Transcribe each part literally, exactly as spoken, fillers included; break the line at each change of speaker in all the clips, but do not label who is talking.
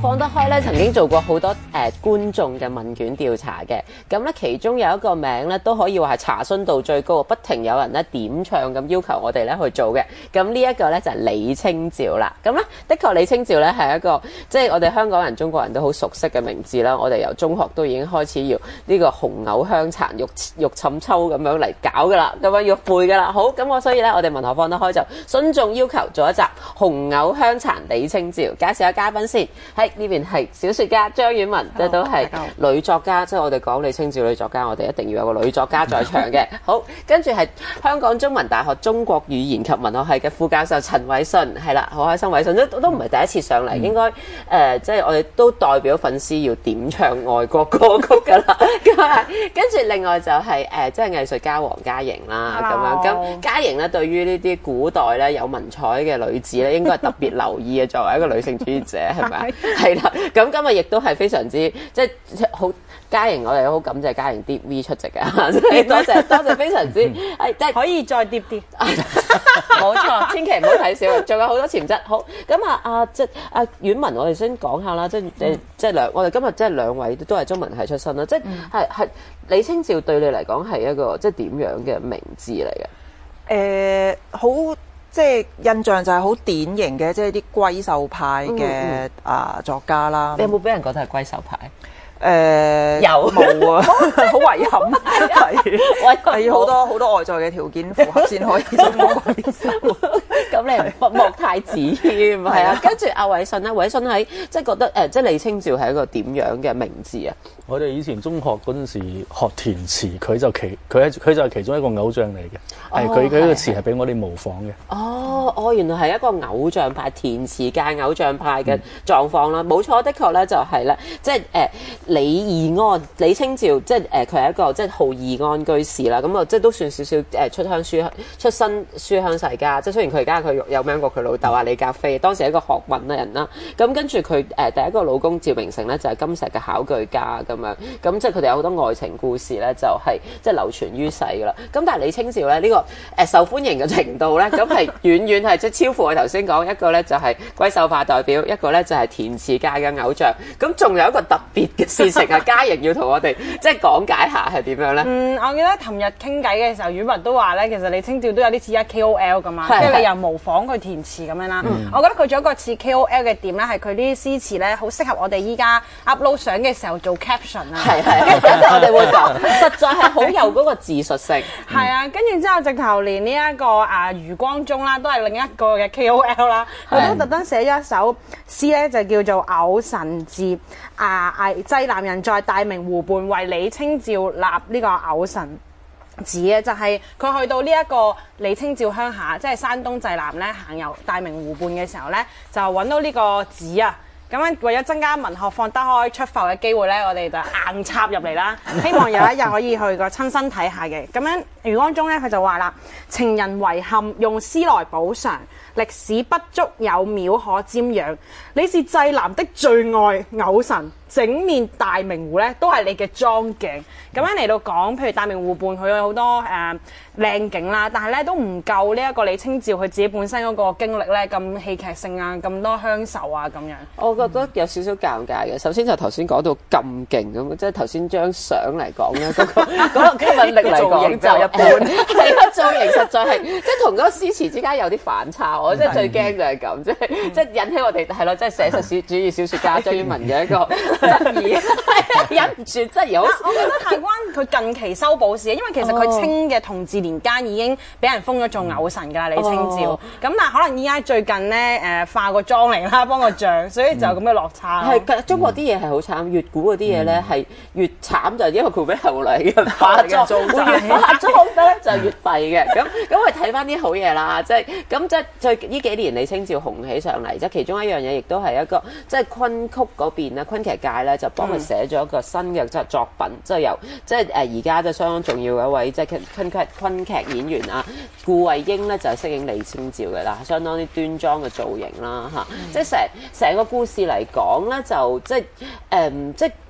放得開咧，曾經做過好多誒、呃、觀眾嘅問卷調查嘅，咁咧其中有一個名咧都可以話係查詢度最高，不停有人咧點唱咁要求我哋咧去做嘅。咁呢一個咧就係李清照啦。咁咧的確李清照咧係一個即係我哋香港人、中國人都好熟悉嘅名字啦。我哋由中學都已經開始要呢個紅藕香殘玉玉枕秋咁樣嚟搞噶啦，咁樣要背噶啦。好，咁我所以咧我哋文學放得開就順眾要求做一集紅藕香殘李清照，介紹下嘉賓先。喺呢邊係小說家張婉文，即係都係女作家，即係我哋講李清照女作家，我哋一定要有個女作家在場嘅。好，跟住係香港中文大學中國語言及文學系嘅副教授陳偉信，係啦，好開心，偉信都都唔係第一次上嚟，嗯、應該誒、呃，即係我哋都代表粉絲要點唱外國歌曲㗎啦。咁啊，跟住另外就係、是、誒、呃，即係藝術家黃嘉瑩啦，咁樣咁嘉瑩咧，對於呢啲古代咧有文采嘅女子咧，應該係特別留意嘅，作為一個女性主義者，係咪啊？係啦，咁今日亦都係非常之即係好嘉瑩，我哋好感謝嘉瑩 D V 出席嘅，所以多謝多謝，非常之係即係
可以再跌啲，
冇錯，千祈唔好睇小，仲有好多潛質。好，咁啊啊即係阿婉文，我哋先講下啦，即係誒即係兩，我哋今日即係兩位都係中文系出身啦，即係係係李清照對你嚟講係一個即係點樣嘅名字嚟嘅？
誒好、呃。即係印象就係好典型嘅，即係啲閨秀派嘅、嗯嗯、啊作家啦。
你有冇俾人覺得係閨秀派？
誒、呃、
有
冇啊？好遺憾，係係要好多好多外在嘅條件符合先可以做到閨秀。
咁你不莫太子添，係啊。跟住阿偉信咧，偉信喺即係覺得誒、呃，即係李清照係一個點樣嘅名字啊？
我哋以前中學嗰陣時學填詞，佢就其佢佢就係其中一個偶像嚟嘅，係佢佢呢個詞係俾我哋模仿嘅。
哦哦，原來係一個偶像派填詞界偶像派嘅狀況啦。冇、嗯、錯，的確咧就係、是、咧，即係誒、呃、李義安李清照，即係誒佢係一個即係好義安居士啦。咁啊，即係都算少少誒出鄉書出身書香世家。即係雖然佢而家佢有名過佢老豆啊李格非，當時係一個學問嘅人啦。咁跟住佢誒第一個老公趙明誠咧就係金石嘅考據家。咁樣，咁即係佢哋有好多愛情故事咧，就係即係流傳於世噶啦。咁但係李清照咧呢、這個誒、呃、受歡迎嘅程度咧，咁係遠遠係即係超乎我頭先講一個咧就係閨秀派代表，一個咧就係填詞界嘅偶像。咁仲有一個特別嘅事情啊，嘉瑩要同我哋即係講解下係點樣咧？
嗯，我記得琴日傾偈嘅時候，婉文都話咧，其實李清照都有啲似一 K O L 咁嘛，即係你又模仿佢填詞咁樣啦。嗯、我覺得佢仲有一個似 K O L 嘅點咧，係佢啲詩詞咧好適合我哋依家 upload 相嘅時候做 caption 啊。
係係，跟住我哋會講，實在係好有嗰個自述性。
係啊，跟住之後直頭連呢一個啊余光中啦，都係另一個嘅 K O L 啦，佢都特登寫咗一首詩咧，就叫做《偶神誌》啊，係濟南人在大明湖畔為李清照立呢個偶神誌嘅，就係、是、佢去到呢一個李清照鄉下，即係山東濟南咧行遊大明湖畔嘅時候咧，就揾到呢個誌啊。咁樣為咗增加文學放得開出埠嘅機會咧，我哋就硬插入嚟啦。希望有一日可以去個親身睇下嘅。咁樣余光中咧，佢就話啦：情人遺憾，用詩來補償，歷史不足有廟可瞻仰。你是濟南的最愛偶神，整面大明湖咧都係你嘅莊鏡。咁樣嚟到講，譬如大明湖畔佢有好多誒靚景啦，但係咧都唔夠呢一個李清照佢自己本身嗰個經歷咧咁戲劇性啊，咁多鄉愁啊咁樣。
我覺得有少少尷尬嘅。首先就頭先講到咁勁咁，即係頭先張相嚟講咧，嗰、嗰個嗰個吸引力嚟講就一般。係啊，造型實在係即係同嗰個詩詞之間有啲反差。我真係最驚就係咁，即係即係引起我哋係咯，即係寫實史主義小説家張婉文嘅一個質疑，忍唔住質疑。我
我覺得係關佢近期修補事，因為其實佢清嘅同治年間已經俾人封咗做偶神㗎啦，李清照。咁、哦、但係可能依家最近咧誒、呃、化個妝嚟啦，幫個像，所以就咁嘅落差。係、嗯，中國啲嘢係好慘，越古嗰啲嘢咧係越慘，就係因為佢俾後嚟嘅化妝，越化妝咧就越弊嘅。咁咁我哋睇翻啲好嘢啦，即係咁即係最呢幾年李清照紅起上嚟，即係其中一樣嘢，亦都係一個即係昆曲嗰邊咧，昆劇界咧就幫佢寫咗一個新嘅即係作品，即係由即係誒而家即係相當重要嘅一位即係昆劇昆劇演員啊，顧慧英咧就係飾演李清照嘅啦，相當啲端莊嘅造型啦嚇，嗯、即係成成個故事嚟講咧就即係誒、嗯、即係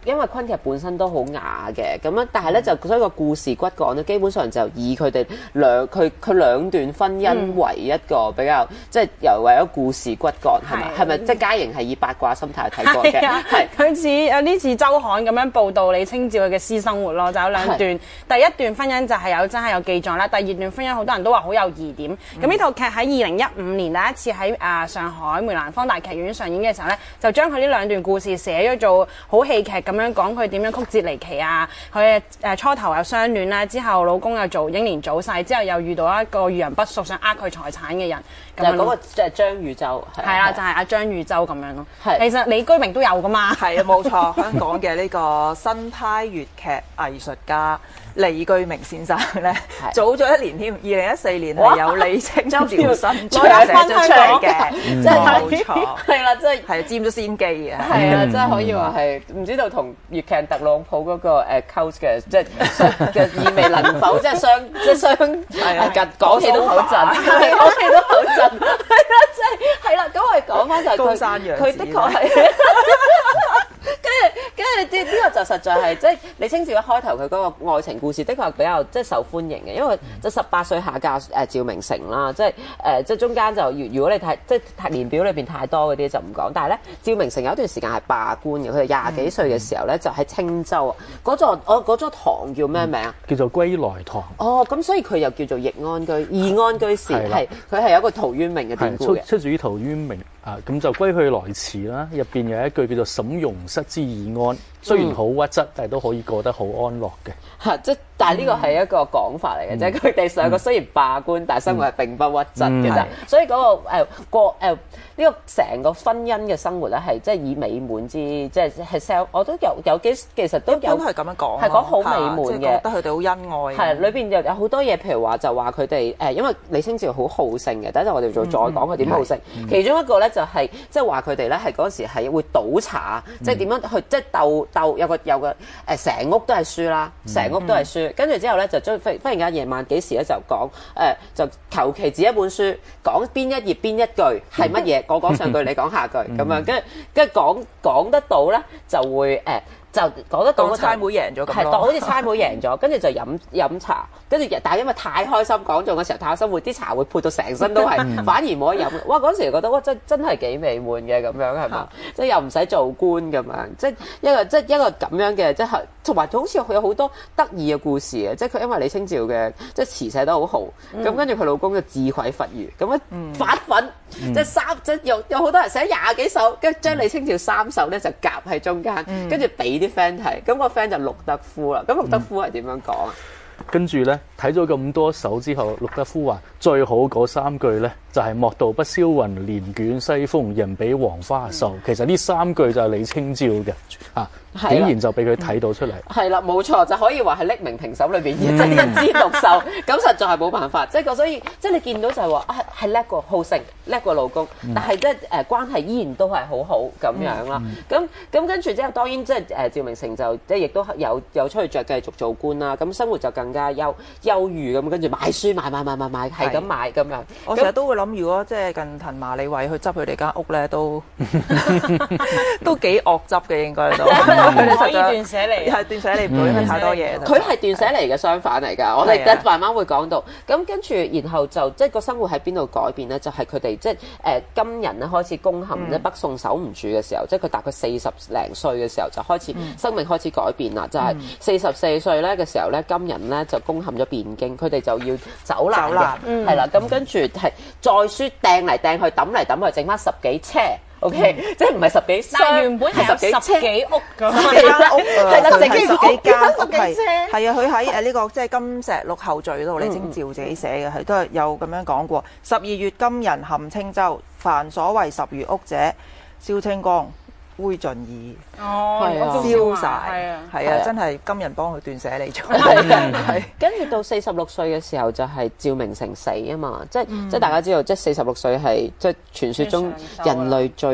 因為昆劇本身都好雅嘅，咁樣但係咧就所以個故事骨幹咧，基本上就以佢哋兩佢佢兩段婚姻為一個比較，嗯、即係由為咗故事骨幹係咪？係咪即係嘉瑩係以八卦心態睇過嘅？係
佢似有啲似周刊咁樣報導李清照佢嘅私生活咯，就有兩段。第一段婚姻就係有真係有記載啦，第二段婚姻好多人都話好有疑點。咁呢套劇喺二零一五年第一次喺啊上海梅蘭芳大劇院上演嘅時候咧，就將佢呢兩段故事寫咗做好戲劇咁樣講佢點樣曲折離奇啊，佢誒初頭又相戀啦，之後老公又做英年早逝，之後又遇到一個遇人不淑想呃佢財產嘅人，
就係嗰個即係張宇宙，
係啦，就係阿張宇洲咁樣咯。
係
其實李居明都有噶嘛，
係啊，冇錯，香港嘅呢個新派粵劇藝術家李居明先生咧，早咗一年添，二零一四年係有李清照新唱寫咗出嚟嘅，
即係冇錯，係啦，即係
係佔咗先機嘅，
係啊，即係可以話係唔知道同粵劇特朗普嗰個誒 cult 嘅即係嘅意味能否即係相即係相近講起都好震，講起都好震，係啦，即係係啦，咁我哋講翻就係
高山仰止，
佢的確係。跟住，跟住呢呢個就實在係即係李清照一開頭佢嗰個愛情故事，的確係比較即係受歡迎嘅，因為就十八歲下嫁誒趙明誠啦，即係誒即係中間就如如果你睇即係年表裏邊太多嗰啲就唔講，但係咧趙明誠有一段時間係罷官嘅，佢係廿幾歲嘅時候咧就喺青州啊，嗰座我嗰座堂叫咩名啊？
叫做歸來堂。
哦，咁所以佢又叫做易安居，易安居士係佢係有一個陶淵明嘅典故嘅，
出出自於陶淵明啊，咁就歸去來遲啦，入邊有一句叫做沈容失之易安。雖然好屈質，但係都可以過得好安樂嘅。
嚇，即係但係呢個係一個講法嚟嘅啫。佢哋兩個雖然罷官，但係生活係並不屈質嘅啫。所以嗰個誒過誒呢個成個婚姻嘅生活咧，係即係以美滿之即係係 sell。我都有有幾其實都有
係咁樣講，
係講好美滿嘅，
覺得佢哋好恩愛。
係裏邊又有好多嘢，譬如話就話佢哋誒，因為李清照好好勝嘅。等陣我哋再再講佢點好勝。其中一個咧就係即係話佢哋咧係嗰時係會倒茶，即係點樣去即係鬥。鬥有個有個誒成屋都係書啦，成屋都係書，跟住之後咧就將忽忽然間夜晚幾時咧就講誒就求其指一本書講邊一頁邊一句係乜嘢，我講上句你講下句咁樣，跟住跟住講講得到咧就會誒。就講得到，
差妹贏咗咁咯，
係當好似差妹贏咗，跟住就飲飲茶，跟住但係因為太開心講中嘅時候太開心，會啲茶會潑到成身都係，反而冇得飲。哇！嗰時覺得哇，真真係幾美滿嘅咁樣係嘛？即係又唔使做官咁樣，即係一個即係一個咁樣嘅，即係同埋好似佢有好多得意嘅故事嘅，即係佢因為李清照嘅即係詞寫得好好，咁跟住佢老公就自愧乏如，咁樣發奮，即係三即係有有好多人寫廿幾首，跟住將李清照三首咧就夾喺中間，跟住俾啲 friend 睇，咁個 friend 就陸德夫啦。咁陸德夫係點樣講啊？
跟住咧睇咗咁多首之後，陸德夫話最好嗰三句咧就係、是、莫道不消雲，連卷西風，人比黃花瘦。嗯、其實呢三句就係李清照嘅啊。竟然就俾佢睇到出嚟，
係啦，冇錯，就可以話係匿名評審裏邊真係一枝獨秀，咁實在係冇辦法，即係所以即係你見到就係話啊係叻過好勝，叻過老公，但係即係誒關係依然都係好好咁樣啦。咁咁跟住之後，當然即係誒趙明誠就即係亦都有有出去着繼續做官啦，咁生活就更加優優裕咁，跟住買書買買買買買係咁買咁樣。
我成日都會諗，如果即係近藤麻里惠去執佢哋間屋咧，都都幾惡執嘅應該都。
佢可以斷捨離，
係斷捨離唔到，因為太多嘢。
佢係斷捨離嘅相反嚟㗎，我哋一慢慢會講到。咁跟住，然後就即係個生活喺邊度改變咧？就係佢哋即係誒金人咧開始攻陷咧北宋守唔住嘅時候，即係佢大概四十零歲嘅時候就開始生命開始改變啦。就係四十四歲咧嘅時候咧，金人咧就攻陷咗汴京，佢哋就要走難嘅，係啦。咁跟住係再輸掟嚟掟去，抌嚟抌去，剩翻十幾車。O K， 即係唔係十幾箱，
但原本係十幾幾屋咁，
十間屋
係啦，淨係
十幾間屋
係
係啊，佢喺誒呢個即係金石錄後序嗰度，李清照自己寫嘅，係都係有咁樣講過。十二月金人陷青州，凡所謂十餘屋者，燒清光。灰盡矣，
哦，
燒晒，
係啊，
係啊，真係金人幫佢斷捨離咗。
係，跟住到四十六歲嘅時候就係趙明誠死啊嘛，即係即係大家知道，即係四十六歲係即係傳說中人類最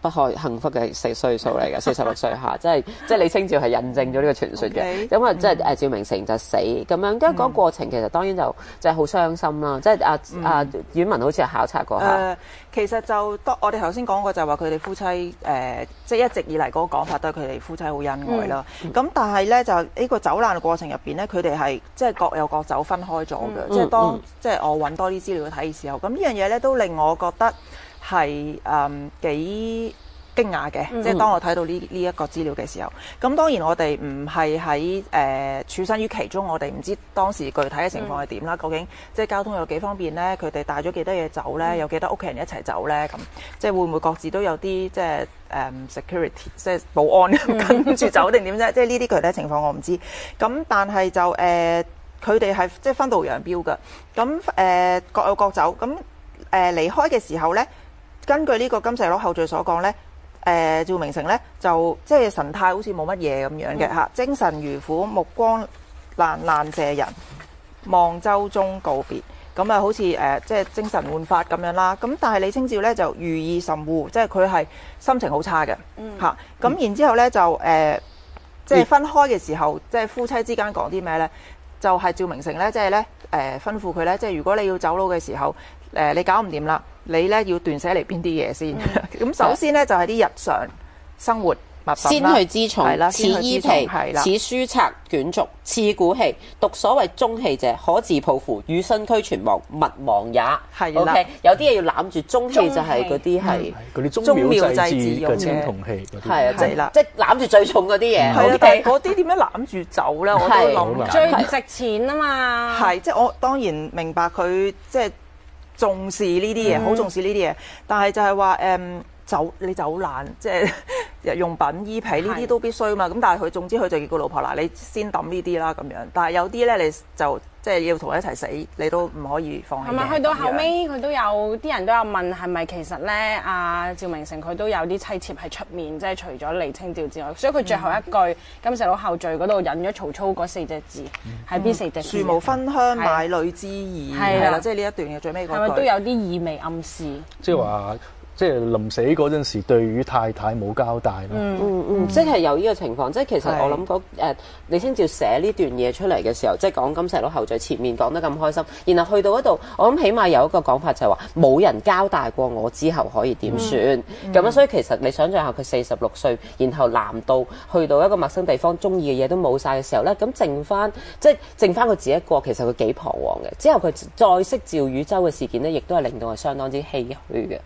不可幸福嘅四歲數嚟嘅，四十六歲下，即係即係李清照係印證咗呢個傳說嘅。咁啊，即係誒趙明誠就死咁樣，跟住嗰個過程其實當然就就係好傷心啦。即係阿阿婉文好似係考察過下。
誒，其實就當我哋頭先講過就係話佢哋夫妻誒，即係一直以嚟嗰個講法都係佢哋夫妻好恩愛啦。咁但係咧就呢個走難嘅過程入邊咧，佢哋係即係各有各走分開咗嘅。即係當即係我揾多啲資料去睇嘅時候，咁呢樣嘢咧都令我覺得係誒幾驚訝嘅。即係當我睇到呢呢一個資料嘅時候，咁當然我哋唔係喺誒處身於其中，我哋唔知當時具體嘅情況係點啦。究竟即係交通有幾方便咧？佢哋帶咗幾多嘢走咧？有幾多屋企人一齊走咧？咁即係會唔會各自都有啲即係誒 security 即係保安跟住走定點啫？即係呢啲具體情況我唔知。咁但係就誒佢哋係即係分道揚鑣嘅。咁誒、呃、各有各走。咁誒、呃、離開嘅時候咧，根據呢個金石錄後序所講咧。誒、呃、趙明誠咧就即係神態好似冇乜嘢咁樣嘅嚇，精神如虎，目光爛爛射人，望舟中告別，咁啊好似誒、呃、即係精神煥發咁樣啦。咁但係李清照咧就寓意甚惡，即係佢係心情好差嘅嚇。咁、嗯啊、然之後咧就誒、呃、即係分開嘅時候，即係夫妻之間講啲咩咧？就係、是、趙明誠咧，即係咧誒吩咐佢咧，即係如果你要走佬嘅時候，誒、呃、你搞唔掂啦。你咧要斷捨離邊啲嘢先？咁、嗯、首先咧就係、是、啲日常生活物品
先去輜重，此衣皮，此書冊卷軸，次鼓器。讀所謂中器者，可自抱負，與身俱存亡，勿忘也。係啦。Okay? 有啲嘢要攬住中器，就係嗰啲係
嗰啲宗廟祭祀嘅青銅器嗰啲。
係啊，係啦，即係攬住最重嗰啲嘢。
係啊，但係嗰啲點樣攬住走咧？我都諗
最值錢啊嘛。
係，即係我當然明白佢即係。重視呢啲嘢，好、嗯、重視呢啲嘢，但係就係話誒走你走難，即係日用品、衣皮呢啲都必須嘛。咁但係佢總之佢就叫個老婆嗱，你先抌呢啲啦咁樣。但係有啲咧，你就即係要同佢一齊死，你都唔可以放棄。係咪
去到後尾佢都有啲人都有問係咪其實咧阿趙明誠佢都有啲妻妾喺出面，即係除咗李清照之外，所以佢最後一句《金石錄後序》嗰度引咗曹操嗰四隻字係邊、嗯、四隻字？
樹無分香，買女之意係啦，即係呢一段嘅最尾嗰句。係咪
都有啲意味暗示？
即係話。即係臨死嗰陣時，對於太太冇交代咯。
嗯嗯嗯，即係有呢個情況。即係其實我諗嗰誒李清照寫呢段嘢出嚟嘅時候，即係講金石錄後序前面講得咁開心，然後去到嗰度，我諗起碼有一個講法就係話冇人交代過我之後可以點算。咁、嗯、樣、嗯、所以其實你想象下佢四十六歲，然後南到去到一個陌生地方，中意嘅嘢都冇晒嘅時候咧，咁剩翻即係剩翻佢自己一個，其實佢幾彷徨嘅。之後佢再識趙汝州嘅事件咧，亦都係令到佢相當之唏噓嘅。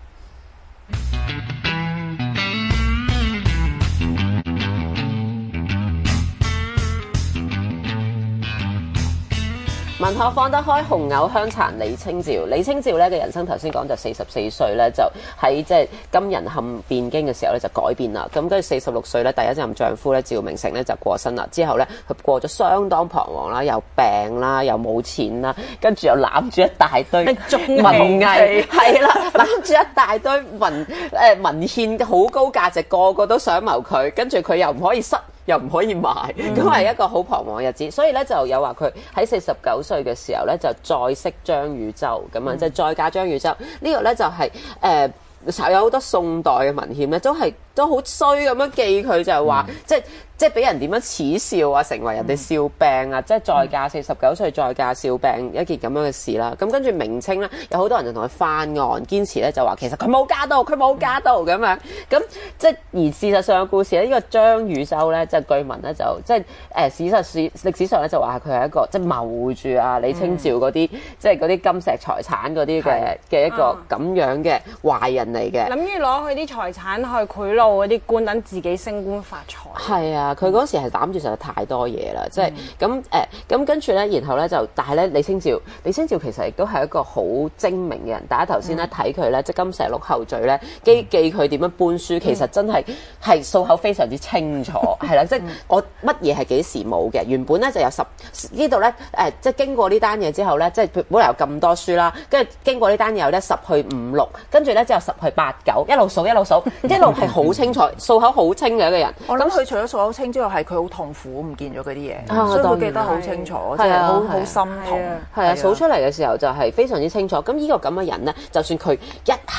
文學放得開，紅藕香殘李清照。李清照咧嘅人生頭先講就四十四歲咧，就喺即係金人陷汴京嘅時候咧就改變啦。咁跟住四十六歲咧，第一任丈夫咧趙明誠咧就過身啦。之後咧佢過咗相當彷徨啦，又病啦，又冇錢啦，跟住又攬住一大堆文藝，係啦，攬住一大堆文誒文獻好高價值，個個都想謀佢，跟住佢又唔可以失。又唔可以賣，咁係一個好彷徨嘅日子。所以咧就有話佢喺四十九歲嘅時候咧就再識張汝舟咁樣，即係再嫁張汝舟。呢個咧就係誒有好多宋代嘅文獻咧，都係都好衰咁樣記佢，就係話即係。即係俾人點樣恥笑啊，成為人哋笑柄啊！嗯、即係再嫁四十九歲再嫁笑柄一件咁樣嘅事啦。咁跟住明清咧，有好多人就同佢翻案，堅持咧就話其實佢冇嫁到，佢冇嫁到咁樣。咁即係而事實上嘅故事咧，呢、呢個張汝舟咧，即係據聞咧就即係誒史實史歷史上咧就話佢係一個即係謀住啊李清照嗰啲、嗯、即係嗰啲金石財產嗰啲嘅嘅一個咁樣嘅壞人嚟嘅。諗
住攞佢啲財產去賄賂嗰啲官，等自己升官發財。
係啊。佢嗰時係攬住實在太多嘢啦，即係咁誒，咁跟住咧，然後咧就，但係咧李清照，李清照其實亦都係一個好精明嘅人。大家頭先咧睇佢咧，即係金石錄後序咧，記記佢點樣搬書，其實真係係數口非常之清楚，係啦，即係我乜嘢係幾時冇嘅。原本咧就有十呢度咧誒，即係經過呢單嘢之後咧，即係本來有咁多書啦，跟住經過呢單嘢後咧十去五六，跟住咧之後十去八九，一路數一路數，一路係好清楚，數口好清嘅一個人。
我諗佢除咗數口清之外，係佢好痛苦，唔見咗嗰啲嘢，所以佢記得好清楚，即係好好心痛。
係啊，數出嚟嘅時候就係非常之清楚。咁呢個咁嘅人咧，就算佢一刻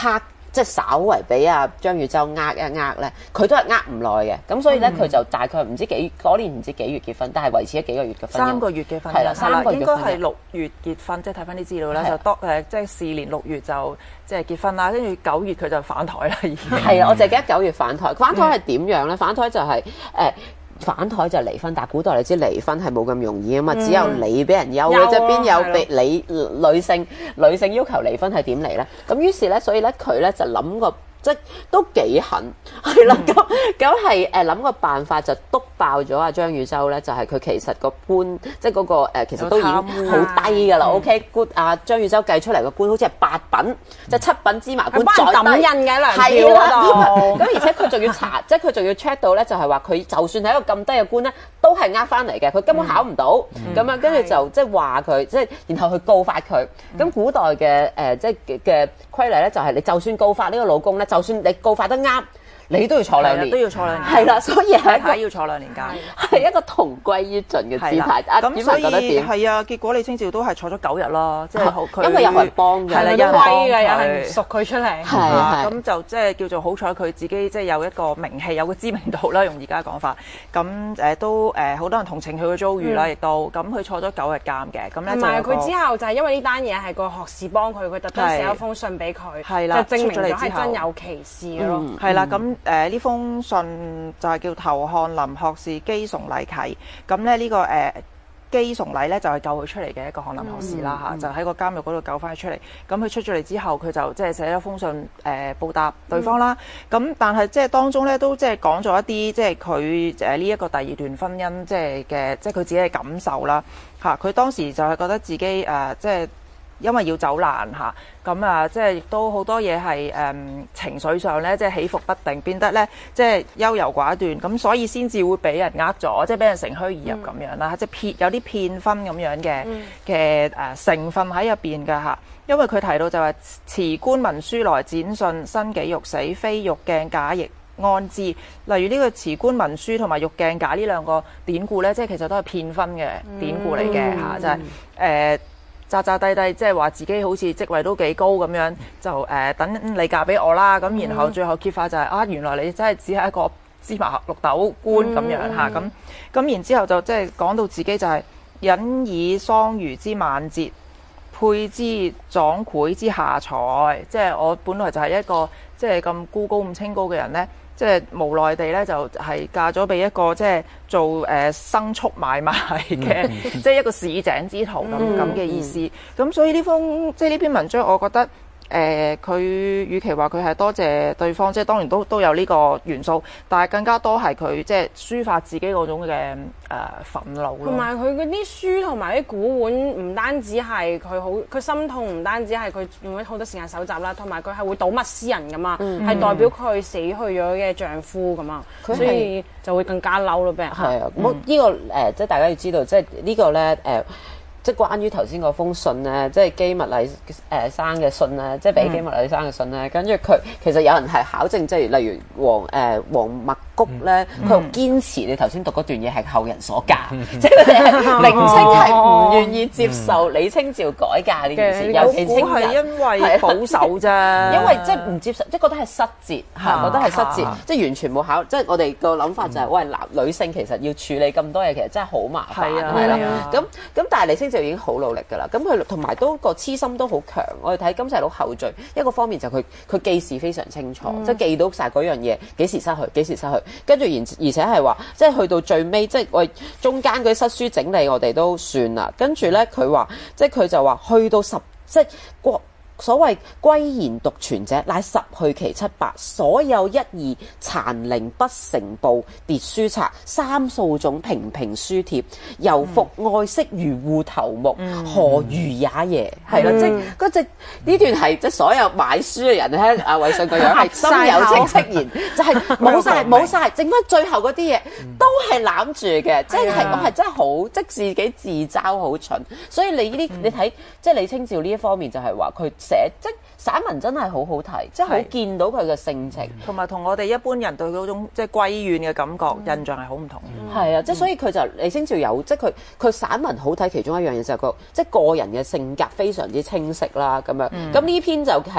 即係稍為俾阿張宇洲呃一呃咧，佢都係呃唔耐嘅。咁所以咧，佢、嗯、就大概唔知幾嗰年唔知幾月結婚，但係維持咗幾個月嘅婚姻。
三個月嘅婚姻。係啦，三個月應該係六月結婚，即係睇翻啲資料啦，就多誒，即係四年六月就即係結婚啦，跟住九月佢就反台啦，已經。
係啊，我就記得九月反台。反台係點樣咧？反台就係、是、誒。呃反台就離婚，但係古代你知離婚係冇咁容易啊嘛，嗯、只有你俾人休嘅啫，邊有俾你女性女性要求離婚係點嚟咧？咁於是咧，所以咧佢咧就諗個即係都幾狠，係啦，咁咁係誒諗個辦法就篤爆咗阿張宇洲咧，就係、是、佢其實個官即係嗰個、呃、其實都已經好低㗎啦。OK， good 阿張宇洲計出嚟個官好似係八品，即係、嗯、七品芝麻官再低。
抌印嘅糧票
咁而且佢仲要查，即係佢仲要 check 到咧，就係話佢就算係一個咁低嘅官咧，都係呃翻嚟嘅，佢根本考唔到。咁、嗯、樣跟住就即係話佢，即係然後去告發佢。咁、嗯、古代嘅誒、呃、即係嘅規例咧，就係你就算告發呢個老公咧，就算你告發得啱，你都要坐兩年，
都要坐兩年。
係啦，所以係
係要坐兩年監，
係一個同歸於盡嘅姿態。
咁所以係啊，結果李清照都係坐咗九日咯，即係佢
因為有人幫嘅，
係啦，有人幫嘅，有人贖佢出嚟。
係
咁就即係叫做好彩，佢自己即係有一個名氣，有個知名度啦。用而家講法，咁誒都誒好多人同情佢嘅遭遇啦，亦都咁佢坐咗九日監嘅。咁咧就係
佢之後就係因為呢單嘢係個學士幫佢，佢特登寫一封信俾佢，
係啦，
就證明咗係真有其事咯。
係啦，咁。誒呢封信就係叫投翰林學士姬崇禮啟，咁咧呢個誒姬崇禮咧就係救佢出嚟嘅一個翰林學士啦嚇，就喺個監獄嗰度救翻佢出嚟。咁佢出咗嚟之後，佢就即係寫咗封信誒、呃、報答對方啦。咁、嗯、但係即係當中咧都即係講咗一啲即係佢誒呢一個第二段婚姻即係嘅即係佢自己嘅感受啦嚇。佢當時就係覺得自己誒、呃、即係。因為要走難嚇，咁啊，即係亦都好多嘢係誒情緒上咧，即係起伏不定，變得咧即係優柔寡斷，咁所以先至會俾人呃咗，即係俾人乘虛而入咁樣啦，嗯、即係騙有啲騙婚咁樣嘅嘅誒成分喺入邊㗎嚇。因為佢提到就係辭官文書來展訊，生己欲死，非玉鏡假亦安之。例如呢個辭官文書同埋玉鏡假呢兩個典故咧，即係其實都係騙婚嘅典故嚟嘅嚇，就係、是、誒。呃詐詐諦諦，即係話自己好似職位都幾高咁樣，就誒、呃、等你嫁俾我啦。咁然後最後揭發就係、是、啊，原來你真係只係一個芝麻綠豆官咁樣嚇。咁咁然之後就即係講到自己就係、是、引以桑榆之晚節，配之壯繪之下才。即係我本來就係一個即係咁孤高咁清高嘅人咧。即係無奈地咧，就係嫁咗俾一個即係做誒牲畜買賣嘅，即係一個市井之徒咁咁嘅意思。咁所以呢封即係呢篇文章，我覺得誒佢與其話佢係多謝對方，即係當然都都有呢個元素，但係更加多係佢即係抒發自己嗰種嘅誒憤怒咯。
同埋佢嗰啲書同埋啲古玩，唔單止係佢好，佢心痛，唔單止係佢用咗好多時間搜集啦，同埋佢係會睹物思人噶嘛，係、嗯、代表佢死去咗嘅丈夫噶嘛，所以就會更加嬲咯，俾人係啊。
咁呢個誒，即係大家要知道，即係呢個咧誒。即係關於頭先嗰封信咧，即係姬密禮誒生嘅信咧，即係俾姬密禮生嘅信咧。跟住佢其實有人係考證，即係例如黃誒黃麥谷咧，佢又堅持你頭先讀嗰段嘢係後人所嫁，即係佢哋明清係唔願意接受李清照改嫁呢件事，尤其清人
係因為保守啫，
因為即係唔接受，即係覺得係失節嚇，覺得係失節，即係完全冇考，即係我哋個諗法就係喂，男女性其實要處理咁多嘢，其實真係好麻煩係啦。咁咁但係李清就已經好努力㗎啦，咁佢同埋都個痴心都好強。我哋睇《金細佬後序》，一個方面就佢佢記事非常清楚，嗯、即係記到晒嗰樣嘢幾時失去，幾時失去，跟住然而且係話，即係去到最尾，即係喂中間嗰啲失書整理，我哋都算啦。跟住咧，佢話即係佢就話去到十即係國。所謂歸言獨存者，乃十去其七八，所有一二殘零不成部疊書冊，三數種平平書帖，猶復愛惜如護頭目，嗯、何如也耶？係啦、嗯，即係嗰隻呢段係即係所有買書嘅人咧，阿偉信個樣係心有戚戚然，就係冇晒冇晒，剩翻最後嗰啲嘢都係攬住嘅，即係我係真係好即自己自嘲好蠢，所以你呢啲、嗯、你睇即係李清照呢一方面就係話佢。寫即散文真係好好睇，即係好見到佢嘅性情，
同埋同我哋一般人對嗰種即係閨怨嘅感覺、嗯、印象係好唔同嘅。
係、嗯、啊，即係所以佢就李清照有即係佢佢散文好睇，其中一樣嘢就係個即係個人嘅性格非常之清晰啦咁樣。咁呢、嗯、篇就係、是。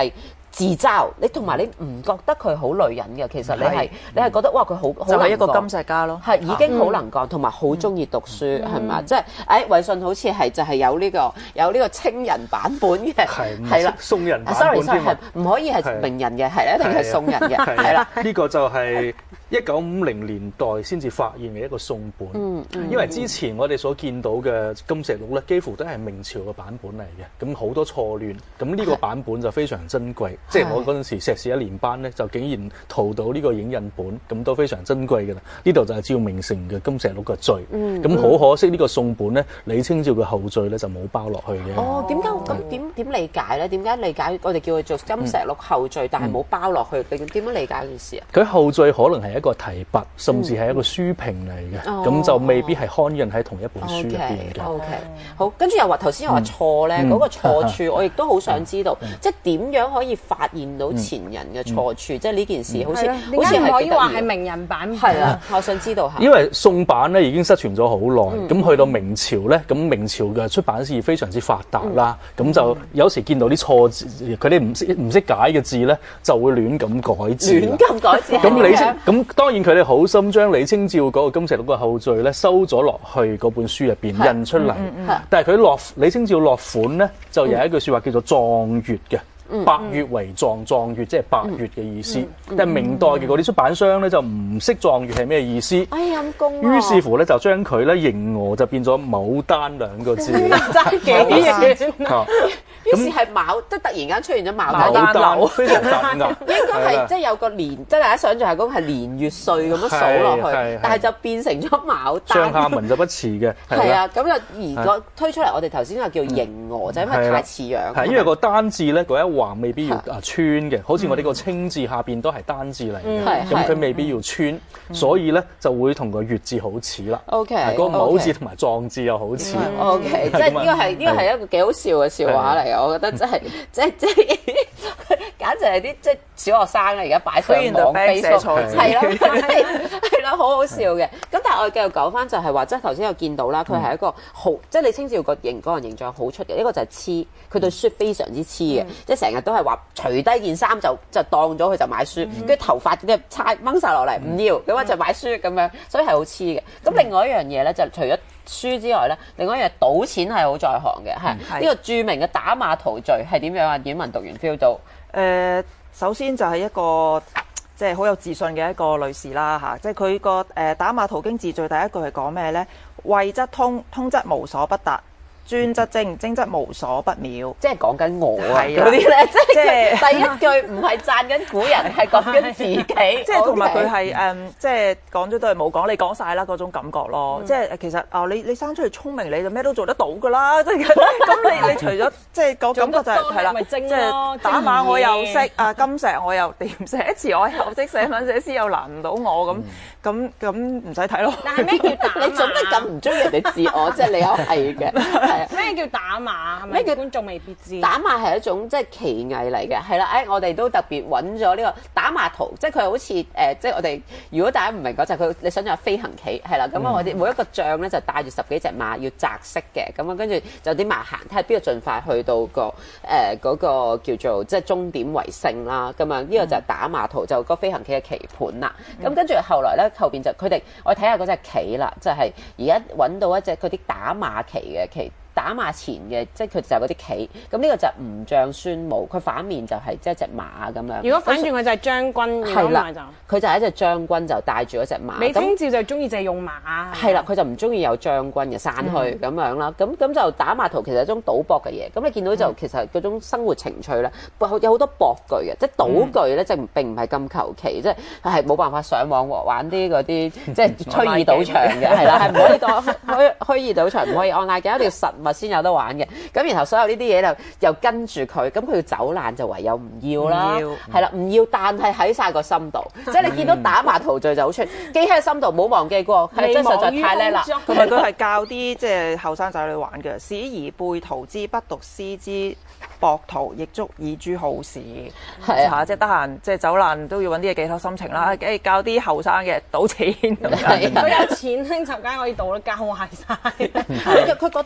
自嘲，你同埋你唔覺得佢好女人嘅，其實你係你係覺得哇佢好好
就係一個
能幹
金石家咯，
係已經好能幹，同埋好中意讀書係咪？即係誒偉信好似係就係有呢個有呢個清人版本嘅，
係
係啦，
送人版
sorry
本
sorry
添啊
係唔可以係名人嘅，係一定係送人嘅，係啦。
呢個就係一九五零年代先至發現嘅一個宋本，
嗯嗯
因為之前我哋所見到嘅金石錄咧，幾乎都係明朝嘅版本嚟嘅，咁好多錯亂，咁呢個版本就非常珍貴，即係我嗰陣時碩士一年班咧，就竟然淘到呢個影印本，咁都非常珍貴嘅啦。呢度就係趙明誠嘅金石錄嘅序，咁好可惜呢個宋本咧，李清照嘅後序咧就冇包落去嘅。
哦，點解咁點點理解咧？點解理解我哋叫佢做金石錄後序，但係冇包落去？你點樣理解件事啊？
佢後序可能係一個提拔，甚至係一個書評嚟嘅，咁、
嗯、
就未必係刊印喺同一本書入邊嘅。
O K，好，跟住又話頭先又話錯咧，嗰、嗯、個錯處我亦都好想知道，嗯、即係點樣可以發現到前人嘅錯處？嗯、即係呢件事好似、嗯、好似
唔可以話係名人版
係啦，我想知道下。
因為宋版咧已經失傳咗好耐，咁、嗯、去到明朝咧，咁明朝嘅出版事業非常之發達啦，咁、嗯、就有時見到啲錯字，佢哋唔識唔識解嘅字咧，就會亂咁改字。
亂咁改字。
咁李清咁當然佢哋好心將李清照嗰個金石錄嘅後序咧收咗落去嗰本書入邊印出嚟，嗯嗯、但係佢落李清照落款咧就有一句説話叫做壯月嘅。百月為壯，壯月即係百月嘅意思。嗯嗯、但係明代嘅嗰啲出版商咧就唔識壯月係咩意思。
哎陰公、
啊！於是乎咧就將佢咧形娥就變咗牡丹兩個字。
爭幾遠？
於是係牡，即係突然間出現咗牡丹樓，
非常突兀。
應該係即係有個年，即係大家想象係嗰個係年月歲咁樣數落去，但係就變成咗牡丹。
上下文就不似嘅。
係啊，咁就而個推出嚟，我哋頭先話叫形娥，就因為太似樣。
係因為個單字咧嗰一橫未必要啊穿嘅，好似我呢個清字下邊都係單字嚟嘅，咁佢未必要穿，所以咧就會同個月字好似啦。
O K，
個卯字同埋壯字又好似。
O K，即係呢個係呢個係一個幾好笑嘅笑話嚟。我覺得真係，即係即係，簡直係啲即係小學生咧，而家擺上網 Facebook，係咯，係咯，好好笑嘅。咁但係我哋繼續講翻，就係話，即係頭先有見到啦，佢係一個好，即係李清照個形嗰個形象好出嘅。一個就係黐，佢對書非常之黐嘅，即係成日都係話除低件衫就就當咗佢就買書，跟住頭髮嘅拆掹晒落嚟唔要，咁啊就買書咁樣，所以係好黐嘅。咁另外一樣嘢咧，就除咗書之外咧，另外一樣賭錢係好在行嘅，係呢個著名嘅打馬圖序係點樣啊？婉文讀完 feel 到
誒，首先就係一個即係好有自信嘅一個女士啦嚇，即係佢個誒打馬圖經字序第一句係講咩咧？慧則通，通則無所不達。專則精，精則無所不妙，
即係講緊我啊嗰啲咧，即係第一句唔係讚緊古人，係講緊自己，
即係同埋佢係誒，即係講咗都係冇講，你講晒啦嗰種感覺咯。即係其實啊，你你生出嚟聰明，你就咩都做得到㗎啦。即係咁，你你除咗即係個感覺就係係啦，即係打馬我又識啊，金石我又掂，寫詞我又識，寫文寫詩又難唔到我咁咁咁唔使睇咯。
但係咩叫打馬？
你做乜咁唔中意人哋自我？即係你又係嘅。
咩叫打馬？咩叫觀眾未必知？
打馬係一種即係奇藝嚟嘅，係啦。誒，我哋都特別揾咗呢個打馬圖，即係佢好似誒、呃，即係我哋如果大家唔明嗰就係佢，你想象飛行棋係啦。咁啊，我哋每一個將咧就帶住十幾隻馬，要擲色嘅。咁啊，跟住就啲馬行，睇下邊個盡快去到個誒嗰、呃那個叫做即係終點為勝啦。咁啊，呢個就係打馬圖，就個飛行棋嘅棋盤啦。咁、嗯、跟住後來咧，後邊就佢哋我睇下嗰隻棋啦，就係而家揾到一隻嗰啲打馬棋嘅棋。打馬前嘅，即係佢就係嗰啲棋，咁呢個就係吳將孫武，佢反面就係即係隻馬咁樣。
如果反轉佢就係將軍，
係啦，佢就係一隻將軍，就帶住嗰隻馬。
李清照就中意就係用馬。
係啦，佢就唔中意有將軍嘅散去咁、嗯、樣啦。咁咁就打馬圖其實係一種賭博嘅嘢。咁你見到就、嗯、其實嗰種生活情趣咧，有好多博具嘅，即係賭具咧，即係並唔係咁求其，即係係冇辦法上網玩啲嗰啲即係虛擬賭場嘅，係啦，係唔可以當虛虛擬賭場唔可以 online 嘅，一定要實物先有得玩嘅。咁然後所有呢啲嘢就又跟住佢，咁佢要走爛就唯有唔要啦，係啦，唔要，但係喺晒個心度，即係你見到打馬圖序就好出，記喺心度，冇忘記過，係真實在太叻啦。
同埋佢係教啲即係後生仔女玩嘅，使而背圖之，不讀詩之。博圖亦足以諸好事，係啊，即係得閒即係走爛都要揾啲嘢寄託心情啦。誒教啲後生嘅賭錢，
佢有錢興十間可以賭得交壞晒。
佢佢覺得係佢